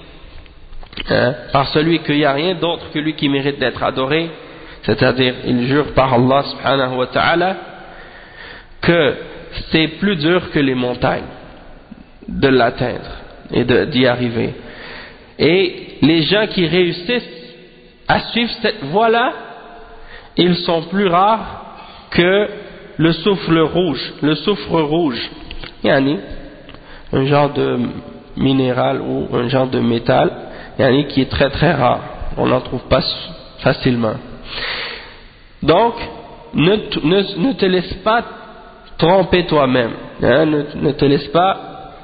par celui qu'il n'y a rien d'autre que lui qui mérite d'être adoré, c'est-à-dire il jure par Allah subhanahu wa ta'ala que c'est plus dur que les montagnes de l'atteindre et d'y arriver. Et les gens qui réussissent à suivre cette voie-là, ils sont plus rares que le soufre rouge, yani un genre de minéral ou un genre de métal, yani qui est très très rare, on n'en trouve pas facilement. Donc ne te laisse pas tromper toi-même, ne te laisse pas,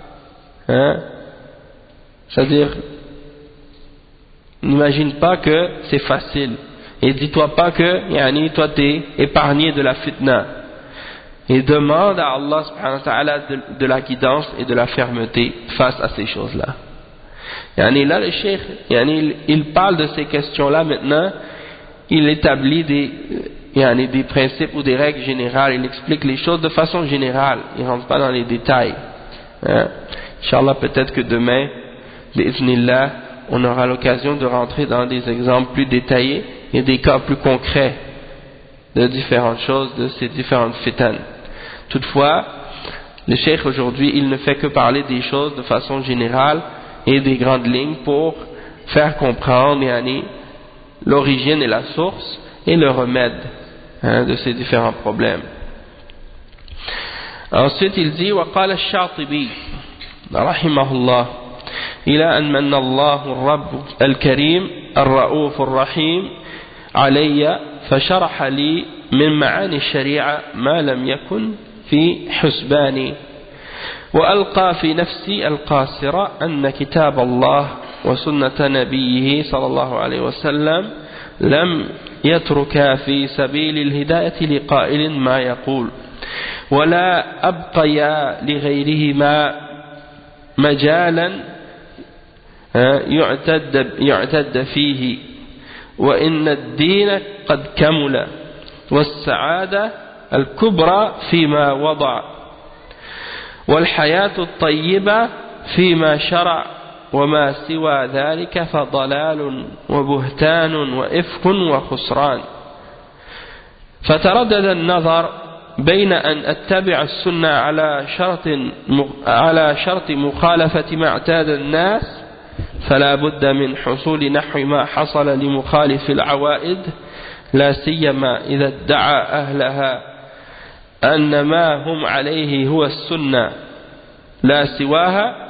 c'est-à-dire n'imagine pas que c'est facile, et dis-toi pas que toi t'es épargné de la fitna, et demande à Allah subhanahu wa ta'ala de la guidance et de la fermeté face à ces choses-là. Là le cheikh il parle de ces questions-là maintenant, il établit des principes ou des règles générales, il explique les choses de façon générale, il ne rentre pas dans les détails. Inch'Allah, peut-être que demain, bi'idhnillah, on aura l'occasion de rentrer dans des exemples plus détaillés et des cas plus concrets de différentes choses, de ces différentes fitan. Toutefois, le cheikh aujourd'hui, il ne fait que parler des choses de façon générale et des grandes lignes pour faire comprendre l'origine et la source et le remède de ces différents problèmes. Ensuite il dit وقال الشاطبي رحمه الله إلى أن من الله الرب الكريم الرؤوف الرحيم علي فشرح لي من معاني الشريعة ما لم يكن في حسباني وألقى في نفسي القاصرة أن كتاب الله وسنة نبيه صلى الله عليه وسلم لم يترك في سبيل الهداية لقائل ما يقول ولا أبقيا لغيرهما مجالا يعتد فيه وإن الدين قد كمل والسعادة الكبرى فيما وضع والحياة الطيبة فيما شرع وما سوى ذلك فضلال وبهتان وإفك وخسران فتردد النظر بين أن أتبع السنة على شرط مخالفة ما اعتاد الناس فلا بد من حصول نحو ما حصل لمخالف العوائد لا سيما إذا ادعى أهلها أن ما هم عليه هو السنة لا سواها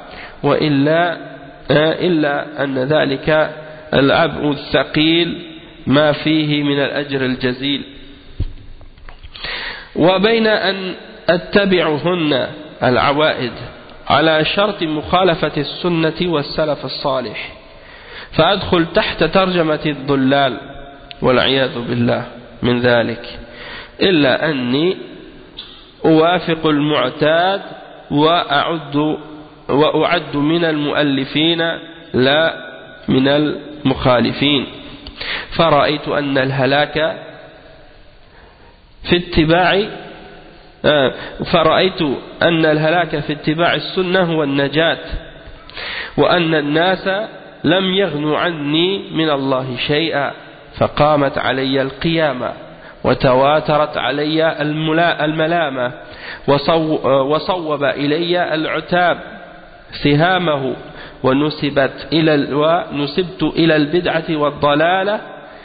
إلا أن ذلك العبء الثقيل ما فيه من الأجر الجزيل وبين أن أتبعهن العوائد على شرط مخالفة السنة والسلف الصالح فأدخل تحت ترجمة الضلال والعياذ بالله من ذلك إلا أني أوافق المعتاد وأعد من المؤلفين لا من المخالفين فرأيت أن الهلاك في اتباع السنة هو النجاة وأن الناس لم يغنوا عني من الله شيئا فقامت علي القيامة وتواترت علي الملامة وصوب إلي العتاب سهامه ونسبت إلى البدعة والضلالة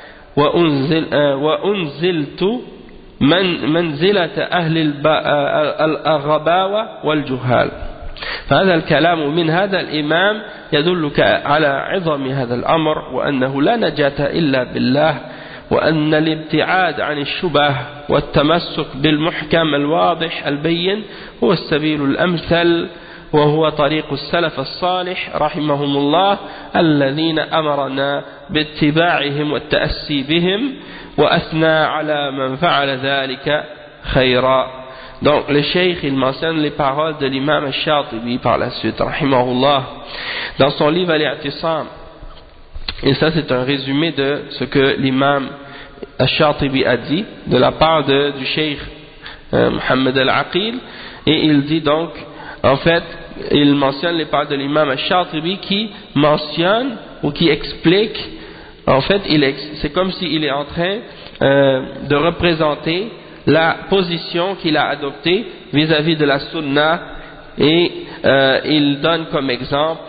وأنزلت منزلة أهل الغباوة والجهال. فهذا الكلام من هذا الإمام يدلك على عظم هذا الأمر وأنه لا نجاة إلا بالله وأن الابتعاد عن الشبه والتمسك بالمحكم الواضح البين هو السبيل الأمثل وهو طريق السلف الصالح رحمهم الله الذين أمرنا باتباعهم والتأسي بهم وأثنى على من فعل ذلك خيرا. Donc le cheikh il mentionne les paroles de l'imam al-Shatibi par la suite rahimahullah dans son livre Al-I'tisam, et ça c'est un résumé de ce que l'imam al-Shatibi a dit de la part du cheikh Muhammad al-Aqil, et il dit donc en fait il mentionne les paroles de l'imam al-Shatibi qui mentionne ou qui explique en fait c'est comme s'il est en train de représenter la position qu'il a adoptée vis-à-vis de la sunna, et il donne comme exemple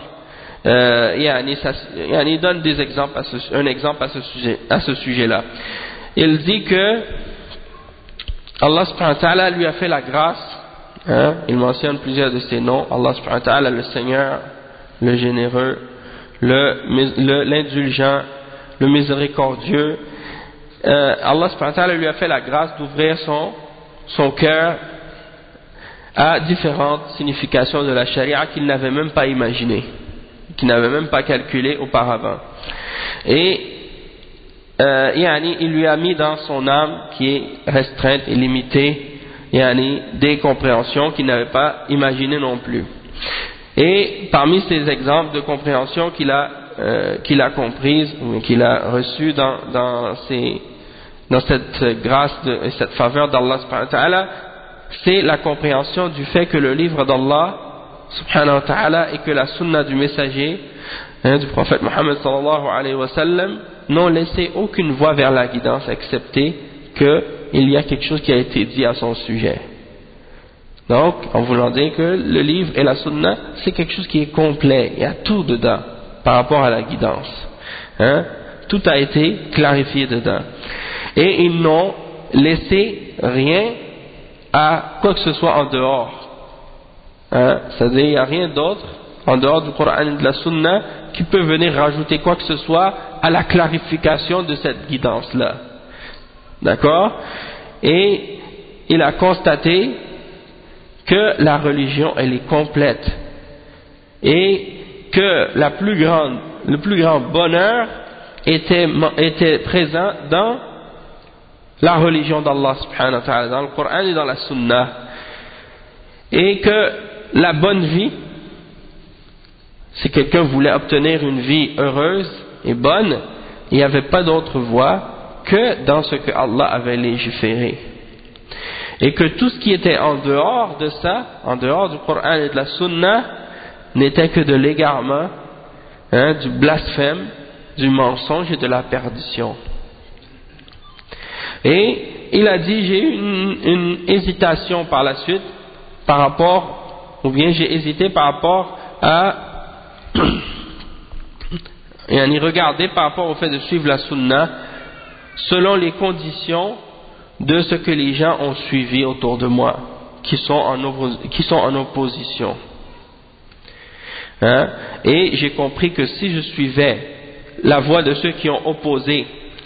il donne des exemples un exemple à ce sujet-là. Il dit que Allah subhanahu wa ta'ala lui a fait la grâce, il mentionne plusieurs de ses noms, Allah subhanahu wa ta'ala, le Seigneur, le généreux, l'indulgent, le miséricordieux. Allah subhanahu wa ta'ala lui a fait la grâce d'ouvrir son cœur à différentes significations de la charia qu'il n'avait même pas imaginées, qu'il n'avait même pas calculées auparavant. Et il lui a mis dans son âme qui est restreinte et limitée des compréhensions qu'il n'avait pas imaginées non plus. Et parmi ces exemples de compréhension qu'il a comprises ou qu'il a reçues dans cette grâce et cette faveur d'Allah subhanahu wa ta'ala, c'est la compréhension du fait que le livre d'Allah subhanahu wa ta'ala et que la sunna du messager du prophète Mohammed sallallahu alayhi wa sallam n'ont laissé aucune voie vers la guidance excepté qu'il y a quelque chose qui a été dit à son sujet. Donc en voulant dire que le livre et la sunna c'est quelque chose qui est complet, il y a tout dedans par rapport à la guidance, tout a été clarifié dedans. Et ils n'ont laissé rien à quoi que ce soit en dehors. C'est-à-dire il n'y a rien d'autre en dehors du Coran et de la Sunna qui peut venir rajouter quoi que ce soit à la clarification de cette guidance-là. D'accord? Et il a constaté que la religion elle est complète et que le plus grand bonheur était présent dans la religion d'Allah subhanahu wa ta'ala, dans le Coran et dans la Sunna, et que la bonne vie, si quelqu'un voulait obtenir une vie heureuse et bonne, il n'y avait pas d'autre voie que dans ce que Allah avait légiféré, et que tout ce qui était en dehors de ça, en dehors du Coran et de la Sunna, n'était que de l'égarement, du blasphème, du mensonge et de la perdition. Et il a dit, j'ai eu une hésitation par la suite j'ai hésité par rapport à regarder par rapport au fait de suivre la sunna selon les conditions de ce que les gens ont suivi autour de moi, qui sont en opposition. Et j'ai compris que si je suivais la voie de ceux qui ont opposé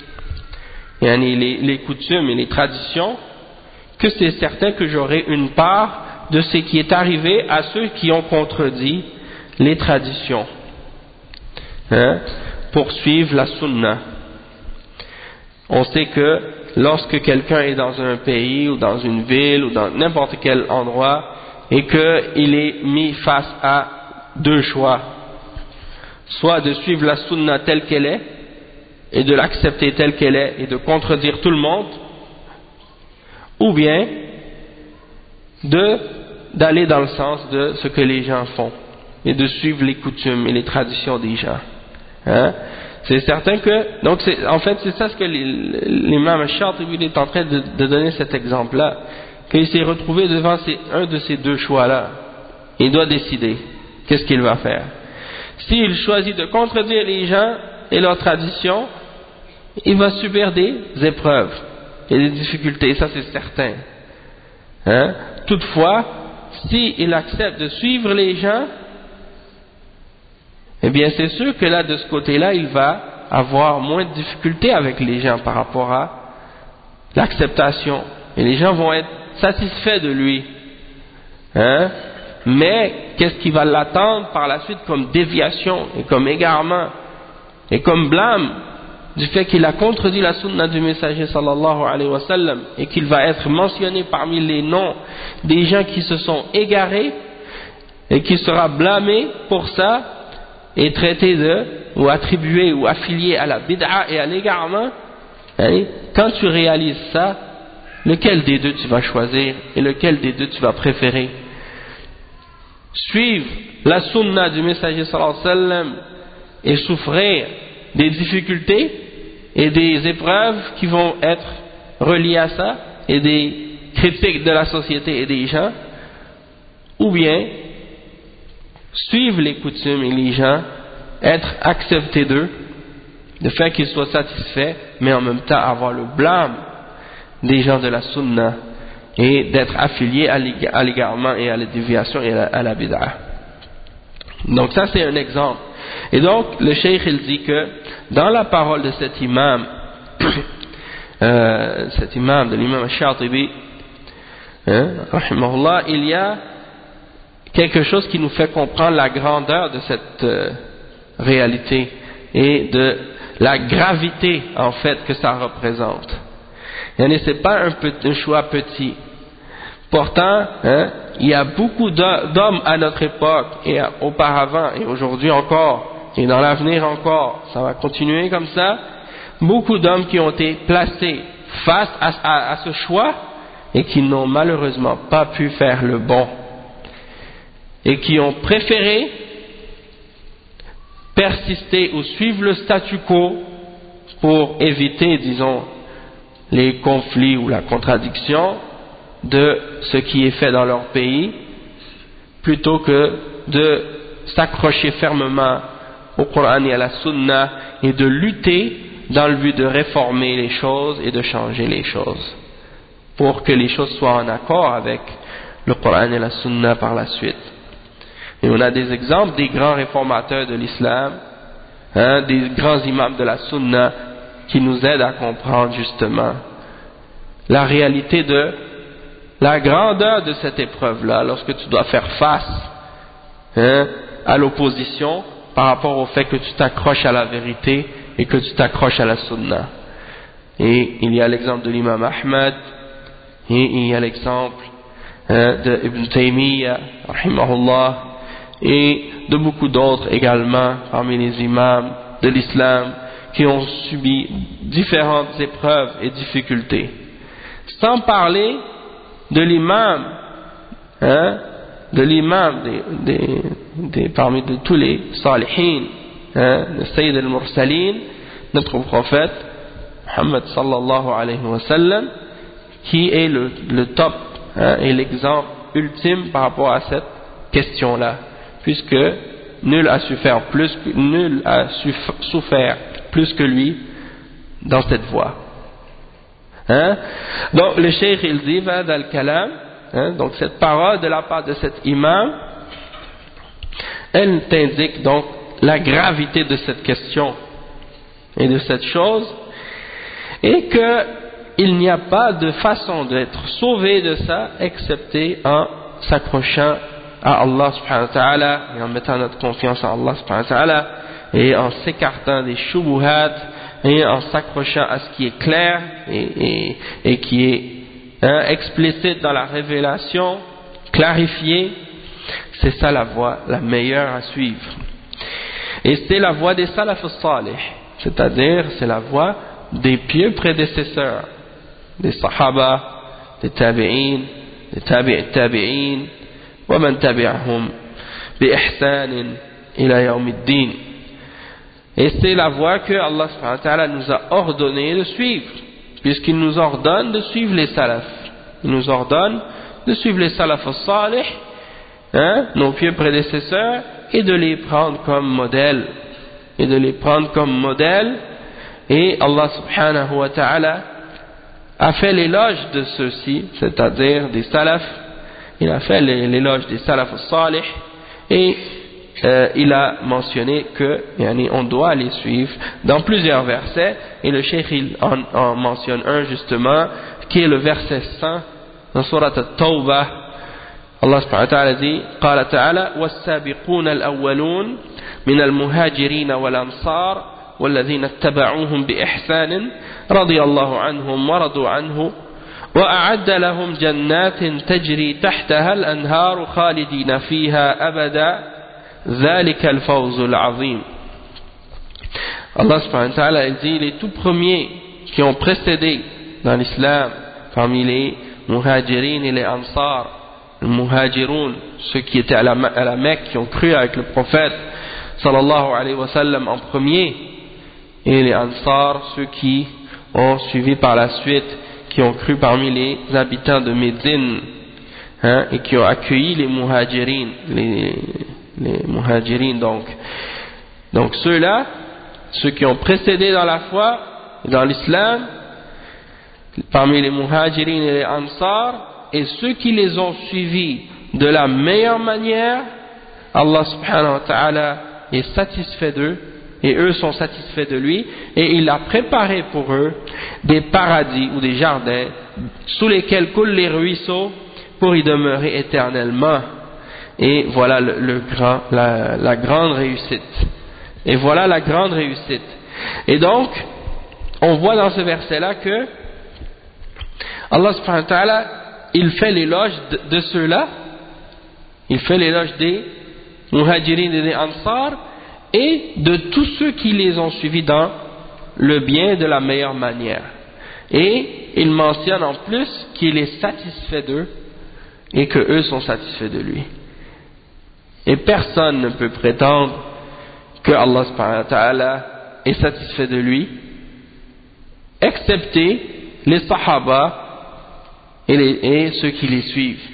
les coutumes et les traditions, que c'est certain que j'aurai une part de ce qui est arrivé à ceux qui ont contredit les traditions, pour suivre la sunna. On sait que lorsque quelqu'un est dans un pays ou dans une ville ou dans n'importe quel endroit et qu'il est mis face à deux choix, soit de suivre la sunna telle qu'elle est et de l'accepter telle qu'elle est et de contredire tout le monde, ou bien d'aller dans le sens de ce que les gens font et de suivre les coutumes et les traditions des gens. Hein? C'est certain que, donc en fait c'est ça ce que l'imam al-Shatibi est en train de donner cet exemple-là, qu'il s'est retrouvé devant un de ces deux choix-là. Il doit décider qu'est-ce qu'il va faire. S'il choisit de contredire les gens et leurs traditions, il va subir des épreuves et des difficultés, ça c'est certain. Hein? Toutefois, s'il accepte de suivre les gens, eh bien c'est sûr que là de ce côté-là il va avoir moins de difficultés avec les gens par rapport à l'acceptation, et les gens vont être satisfaits de lui. Hein? Mais qu'est-ce qui va l'attendre par la suite comme déviation et comme égarement et comme blâme du fait qu'il a contredit la sunna du messager sallallahu alayhi wa sallam, et qu'il va être mentionné parmi les noms des gens qui se sont égarés et qui sera blâmé pour ça et traité ou attribué ou affilié à la bid'a et à l'égarement. Hein? Quand tu réalises ça, lequel des deux tu vas choisir et lequel des deux tu vas préférer? Suivre la sunna du messager sallallahu alayhi wa sallam et souffrir des difficultés et des épreuves qui vont être reliées à ça et des critiques de la société et des gens, ou bien suivre les coutumes et les gens, être accepté d'eux, de faire qu'ils soient satisfaits, mais en même temps avoir le blâme des gens de la sunna et d'être affilié à l'égarement et à la déviation et à la bid'a. Donc ça c'est un exemple. Et donc le cheikh il dit que dans la parole de cet imam de l'imam al-Shatibi, rahimahullah, il y a quelque chose qui nous fait comprendre la grandeur de cette réalité et de la gravité en fait que ça représente. Et c'est pas un choix petit. Pourtant, il y a beaucoup d'hommes à notre époque et auparavant et aujourd'hui encore et dans l'avenir encore, ça va continuer comme ça, beaucoup d'hommes qui ont été placés face à ce choix et qui n'ont malheureusement pas pu faire le bon et qui ont préféré persister ou suivre le statu quo pour éviter, disons, les conflits ou la contradiction de ce qui est fait dans leur pays, plutôt que de s'accrocher fermement au Coran et à la Sunna et de lutter dans le but de réformer les choses et de changer les choses pour que les choses soient en accord avec le Coran et la Sunna par la suite. Et on a des exemples des grands réformateurs de l'islam, des grands imams de la Sunna qui nous aident à comprendre justement la réalité de la grandeur de cette épreuve-là, lorsque tu dois faire face à l'opposition par rapport au fait que tu t'accroches à la vérité et que tu t'accroches à la sunna. Et il y a l'exemple de l'imam Ahmad, et il y a l'exemple de Ibn Taymiyyah, rahimahullah, et de beaucoup d'autres également parmi les imams de l'islam qui ont subi différentes épreuves et difficultés. Sans parler de l'imam, parmi de tous les salihin, le Sayyid al-Mursalin, notre prophète Muhammad sallallahu alayhi wa sallam, qui est le top et l'exemple ultime par rapport à cette question-là, puisque nul a souffert plus que lui dans cette voie. Donc le cheikh il dit dans le kalam, donc cette parole de la part de cet imam, elle t'indique donc la gravité de cette question et de cette chose, et que il n'y a pas de façon d'être sauvé de ça excepté en s'accrochant à Allah subhanahu wa ta'ala et en mettant notre confiance en Allah subhanahu wa ta'ala et en s'écartant des shubuhat et en s'accrochant à ce qui est clair et qui est explicite dans la révélation, clarifié, c'est ça la voie la meilleure à suivre. Et c'est la voie des salaf as-salih, c'est-à-dire c'est la voie des pieux prédécesseurs, des sahaba, des tabi'in, des tabi'in, wa man tabi'ahum bi ihsan ila yawmiddin. Et c'est la voie que Allah subhanahu wa ta'ala nous a ordonné de suivre, puisqu'il nous ordonne de suivre les salafs. Il nous ordonne de suivre les salaf as-salih, nos pieux prédécesseurs, et de les prendre comme modèle. Et Allah subhanahu wa ta'ala a fait l'éloge de ceux-ci, c'est-à-dire des salafs. Il a fait l'éloge des salaf as-salih, et il a mentionné que on doit les suivre dans plusieurs versets, et le cheikh il en mentionne un justement qui est le verset 100 dans surat at-Tawbah. Allah subhanahu wa ta'ala dit قال تعالى والسابقون الأولون من المهاجرين والأنصار والذين اتبعوهم بإحسان رضي الله عنهم ورضوا عنه وأعد لهم جنات تجري تحتها الأنهار خالدين فيها أبدا ذلك الفوز العظيم. Allah subhanahu wa ta'ala dit les tout premiers qui ont précédé dans l'islam parmi les muhajirin et les ansar, les muhajirun, ceux qui étaient à la Mecque, qui ont cru avec le prophète sallallahu alayhi wa sallam en premier, et les ansar, ceux qui ont suivi par la suite, qui ont cru parmi les habitants de Médine, et qui ont accueilli les muhajirin, les muhajirin donc ceux-là, ceux qui ont précédé dans la foi, dans l'islam, parmi les muhajirin et les ansar, et ceux qui les ont suivis de la meilleure manière, Allah subhanahu wa ta'ala est satisfait d'eux, et eux sont satisfaits de lui, et il a préparé pour eux des paradis ou des jardins sous lesquels coulent les ruisseaux pour y demeurer éternellement. Et voilà la grande réussite. Et voilà la grande réussite. Et donc, on voit dans ce verset-là que Allah subhanahu wa ta'ala, il fait l'éloge de ceux-là, il fait l'éloge des muhajirin et des ansar, et de tous ceux qui les ont suivis dans le bien de la meilleure manière. Et il mentionne en plus qu'il est satisfait d'eux, et que eux sont satisfaits de lui. Et personne ne peut prétendre que Allah subhanahu wa ta'ala est satisfait de lui, excepté les sahaba et ceux qui les suivent.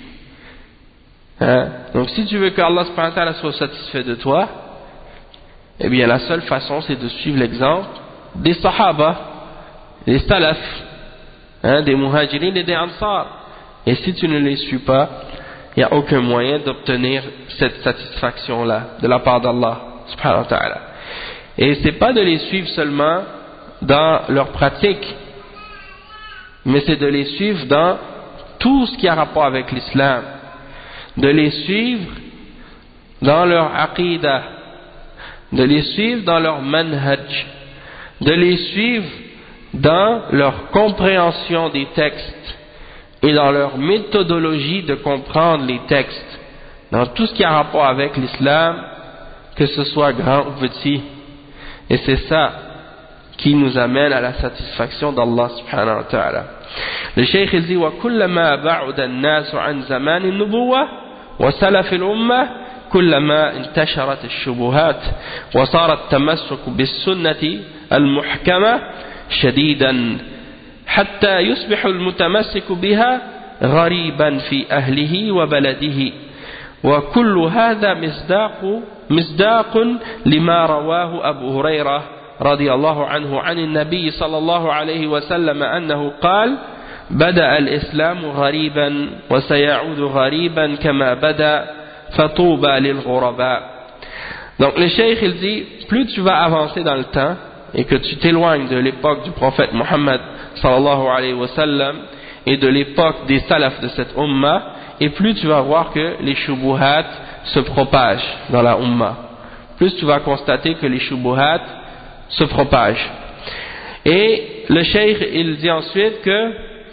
Donc si tu veux que Allah subhanahu wa ta'ala soit satisfait de toi, eh bien la seule façon c'est de suivre l'exemple des sahaba, des salafs, des muhajirin et des ansar. Et si tu ne les suis pas, il n'y a aucun moyen d'obtenir cette satisfaction-là de la part d'Allah subhanahu wa ta'ala. Et c'est pas de les suivre seulement dans leur pratique, mais c'est de les suivre dans tout ce qui a rapport avec l'islam, de les suivre dans leur aqidah, de les suivre dans leur manhaj, de les suivre dans leur compréhension des textes et dans leur méthodologie de comprendre les textes, dans tout ce qui a rapport avec l'islam, que ce soit grand ou petit. Et c'est ça qui nous amène à la satisfaction d'Allah subhanahu wa ta'ala. Le cheikh il dit وَكُلَّمَا بَعُدَ النَّاسُ عَنْ زَمَانِ النُّبُوَّةِ وَسَلَفِ الْأُمَّةِ كُلَّمَا انتشرت الشبهات وصار التمسك بالسنة المحكمة شديدا حتى يصبح المتمسك بها غريبا في أهله وبلده وكل هذا مصداق لما رواه أبو هريرة رضي الله عنه عن النبي صلى الله عليه وسلم أنه قال بدأ الإسلام غريبا وسيعود غريبا كما بدأ فطوبى للغرباء. Donc le cheikh il dit, plus tu vas avancer dans le temps et que tu t'éloignes de l'époque du prophète Muhammad sallallahu alayhi wa sallam et de l'époque des salafs de cette umma, et plus tu vas voir que les shubuhat se propagent dans la umma, plus tu vas constater que les shubuhat se propagent. Et le cheikh, il dit ensuite que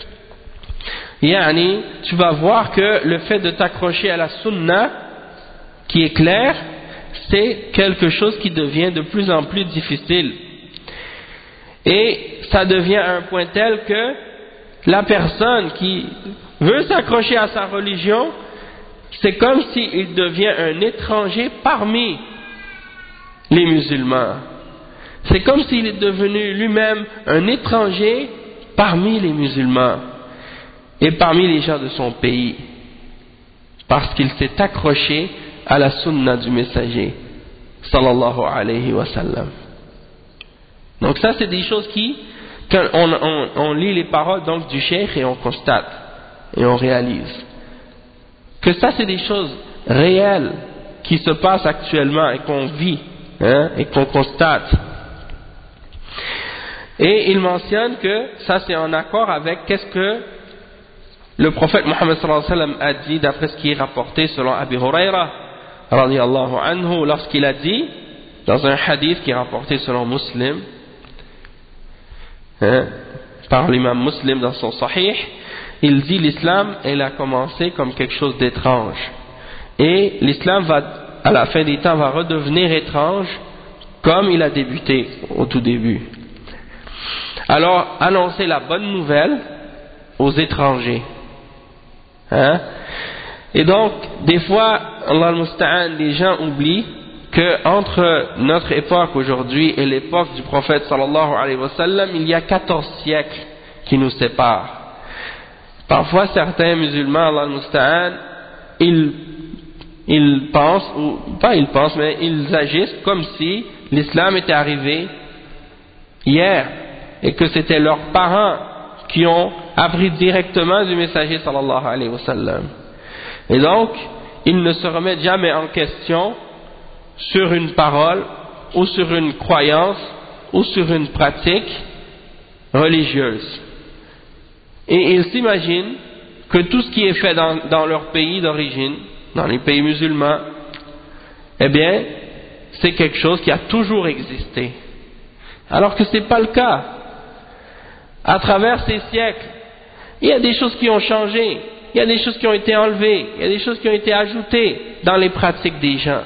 yani, tu vas voir que le fait de t'accrocher à la sunna qui est claire, c'est quelque chose qui devient de plus en plus difficile. Et ça devient à un point tel que la personne qui veut s'accrocher à sa religion, c'est comme s'il devient un étranger parmi les musulmans. C'est comme s'il est devenu lui-même un étranger parmi les musulmans et parmi les gens de son pays, parce qu'il s'est accroché à la sunna du messager sallallahu alayhi wa sallam. Donc ça, c'est des choses qui, quand on lit les paroles donc du cheikh, et on constate et on réalise que ça, c'est des choses réelles qui se passent actuellement et qu'on vit, et qu'on constate. Et il mentionne que ça, c'est en accord avec qu'est-ce que le prophète Mohammed sallallahu alayhi wa sallam a dit, d'après ce qui est rapporté selon Abi Huraira radiyallahu anhu, lorsqu'il a dit dans un hadith qui est rapporté selon Muslim, par l'imam Muslim dans son Sahih, il dit l'islam, elle a commencé comme quelque chose d'étrange, et l'islam va, à la fin des temps, va redevenir étrange comme il a débuté au tout début. Alors, annoncer la bonne nouvelle aux étrangers. Et donc, des fois, Allah al-Musta'an, les gens oublient que entre notre époque aujourd'hui et l'époque du prophète sallallahu alayhi wa sallam, il y a 14 siècles qui nous séparent. Parfois, certains musulmans, Allah al-Musta'an, ils pensent, ou pas ils pensent, mais ils agissent comme si l'islam était arrivé hier et que c'était leurs parents qui ont appris directement du messager sallallahu alayhi wa sallam. Et donc, ils ne se remettent jamais en question sur une parole ou sur une croyance ou sur une pratique religieuse. Et ils s'imaginent que tout ce qui est fait dans leur pays d'origine, dans les pays musulmans, eh bien, c'est quelque chose qui a toujours existé. Alors que ce n'est pas le cas. À travers ces siècles, il y a des choses qui ont changé, il y a des choses qui ont été enlevées, il y a des choses qui ont été ajoutées dans les pratiques des gens.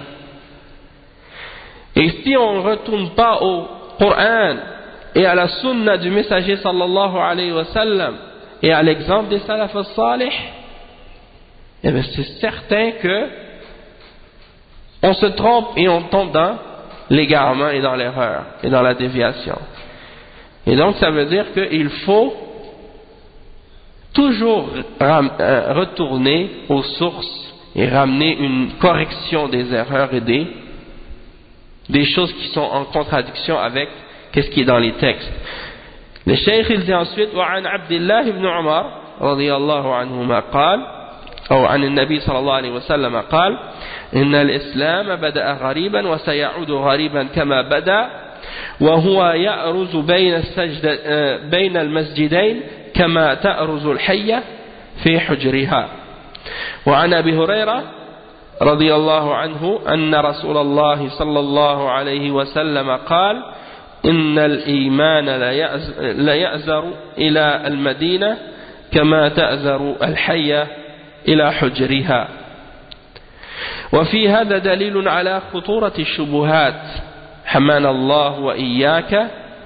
Et si on ne retourne pas au Coran et à la sunna du messager sallallahu alayhi wa sallam et à l'exemple des salaf as-salih, eh bien c'est certain que on se trompe et on tombe dans l'égarement et dans l'erreur et dans la déviation. Et donc ça veut dire qu'il faut toujours retourner aux sources et ramener une correction des erreurs et des choses qui sont en contradiction avec ce qui est dans les textes. Le cheikh il dit ensuite وعن عبد الله بن عمر رضي الله عنهما قال أو عن النبي صلى الله عليه وسلم قال إن الإسلام بدأ غريبا وسيعود غريبا كما بدأ وهو يأرز بين المسجدين كما تأرز الحية في حجرها. وعن أبي هريرة رضي الله عنه أن رسول الله صلى الله عليه وسلم قال إن الإيمان لا يأزر إلى المدينة كما تأزر الحية إلى حجرها. وفي هذا دليل على خطورة الشبهات حمانا الله وإياك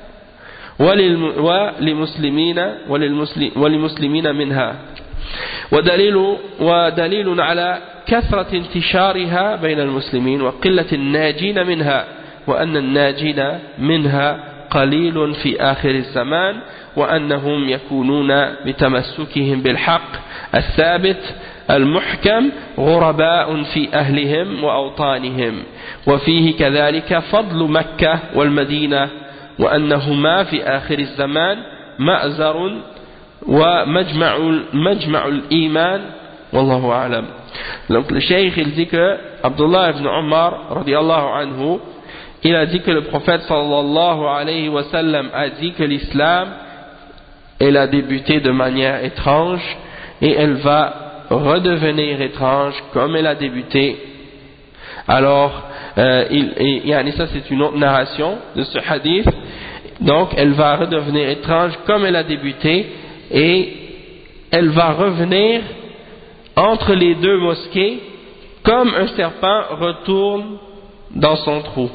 وللمسلمين منها، ودليل على كثرة انتشارها بين المسلمين وقلة الناجين منها، وأن الناجين منها قليل في آخر الزمان، وأنهم يكونون بتمسكهم بالحق الثابت المحكم غرباء في أهلهم وأوطانهم. وفيه كذلك فضل مكة والمدينة، وأنهما في آخر الزمان مأزر ومجمع الإيمان والله أعلم. Donc le cheikh il dit que Abdullah ibn Umar radiyallahu anhu, il a dit que le prophète sallallahu alayhi wa sallam a dit que l'islam elle a débuté de manière étrange et elle va redevenir étrange comme elle a débuté. Alors ça c'est une autre narration de ce hadith, donc elle va redevenir étrange comme elle a débuté, et elle va revenir entre les deux mosquées comme un serpent retourne dans son trou,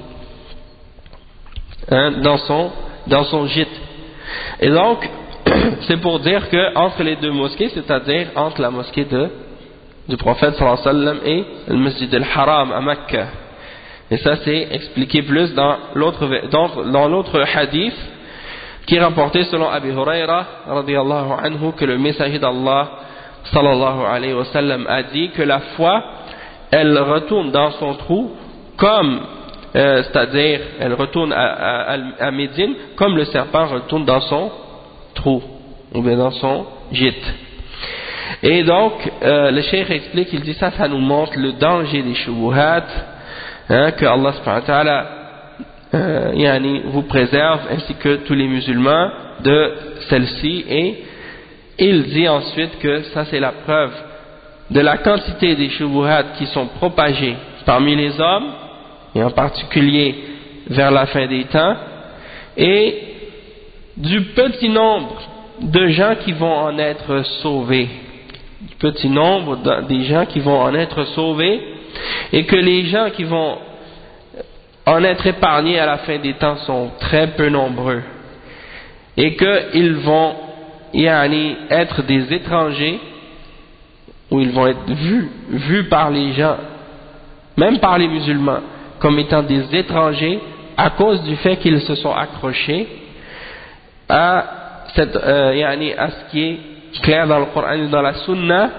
dans son gîte. Et donc c'est pour dire que entre les deux mosquées, c'est-à-dire entre la mosquée du prophète sallallahu alayhi wa sallam et le masjid al-Haram à Mecca. Et ça c'est expliqué plus dans l'autre hadith qui est rapporté selon Abi Huraira radiyallahu anhu, que le messager d'Allah sallallahu alayhi wa sallam a dit que la foi elle retourne dans son trou comme c'est-à-dire elle retourne à Médine comme le serpent retourne dans son trou ou bien dans son gîte. Et donc le cheikh explique, il dit ça nous montre le danger des shubuhat, que Allah subhanahu wa ta'ala vous préserve ainsi que tous les musulmans de celle-ci. Et il dit ensuite que ça c'est la preuve de la quantité des shubuhat qui sont propagés parmi les hommes, et en particulier vers la fin des temps, et du petit nombre de gens qui vont en être sauvés, du petit nombre des gens qui vont en être sauvés, et que les gens qui vont en être épargnés à la fin des temps sont très peu nombreux, et qu'ils vont être des étrangers, ou ils vont être vus par les gens, même par les musulmans, comme étant des étrangers à cause du fait qu'ils se sont accrochés à ce qui est clair dans le Coran et dans la Sunna,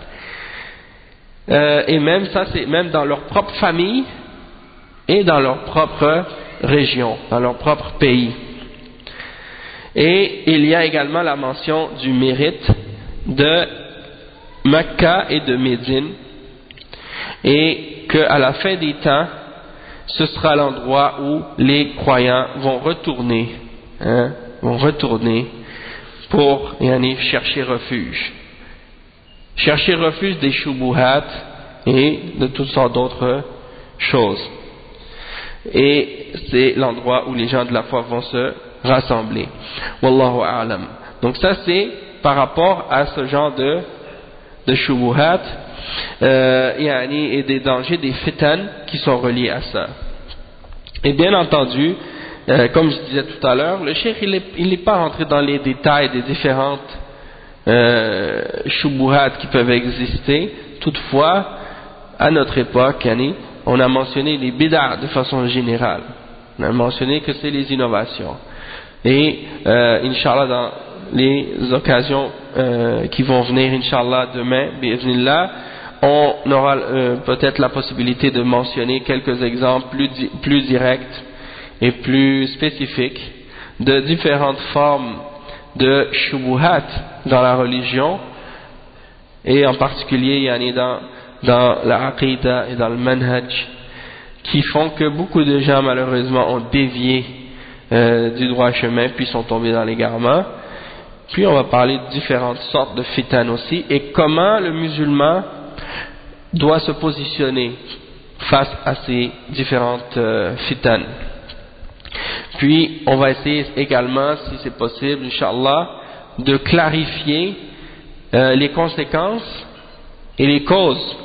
et même ça c'est même dans leur propre famille et dans leur propre région, dans leur propre pays. Et il y a également la mention du mérite de Mecca et de Médine, et qu'à la fin des temps ce sera l'endroit où les croyants vont retourner pour chercher refuge des shubuhat et de toutes sortes d'autres choses. Et c'est l'endroit où les gens de la foi vont se rassembler. Wallahu a'lam. Donc ça c'est par rapport à ce genre de shubuhat et des dangers, des fitan qui sont reliés à ça. Et bien entendu, comme je disais tout à l'heure, le cheikh il n'est pas rentré dans les détails des différentes shubuhat qui peuvent exister. Toutefois, à notre époque, on a mentionné les bid'ah de façon générale. On a mentionné que c'est les innovations. Et Inch'Allah, dans les occasions qui vont venir, Inch'Allah, demain, bi'idhnillah, on aura peut-être la possibilité de mentionner quelques exemples plus directs et plus spécifiques de différentes formes de shubuhat dans la religion, et en particulier dans la aqidah et dans le manhaj, qui font que beaucoup de gens malheureusement ont dévié du droit chemin puis sont tombés dans l'égarement. Puis on va parler de différentes sortes de fitan aussi, et comment le musulman doit se positionner face à ces différentes fitan. Puis on va essayer également, si c'est possible, Inch'Allah, de clarifier les conséquences et les causes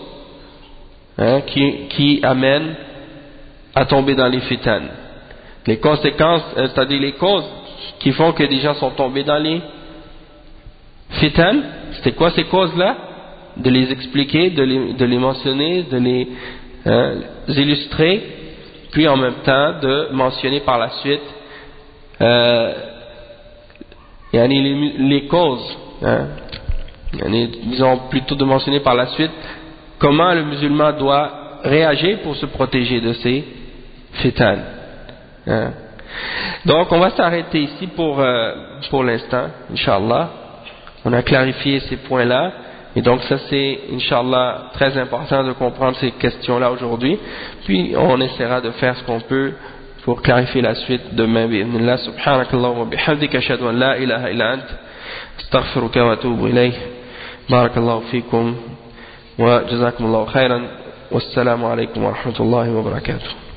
qui amènent à tomber dans les fitan. Les conséquences, c'est-à-dire les causes qui font que des gens sont tombés dans les fitan, c'est quoi ces causes-là? De les expliquer, de les mentionner, de les illustrer, puis en même temps de mentionner par la suite les causes, disons plutôt de mentionner par la suite comment le musulman doit réagir pour se protéger de ces fitan. Donc on va s'arrêter ici pour l'instant, Inch'Allah. On a clarifié ces points-là, et donc ça c'est, Inch'Allah, très important de comprendre ces questions-là aujourd'hui. Puis on essaiera de faire ce qu'on peut pour clarifier la suite demain, bi'idhnillah. Subhanakallah wa bihamdika, ashhadu an la ilaha illa ant, astaghfiruka wa atubu ilayh. Barakallahu fikum wa jazakumullahu khairan. Wassalamu alaikum wa rahmatullahi wa barakatuh.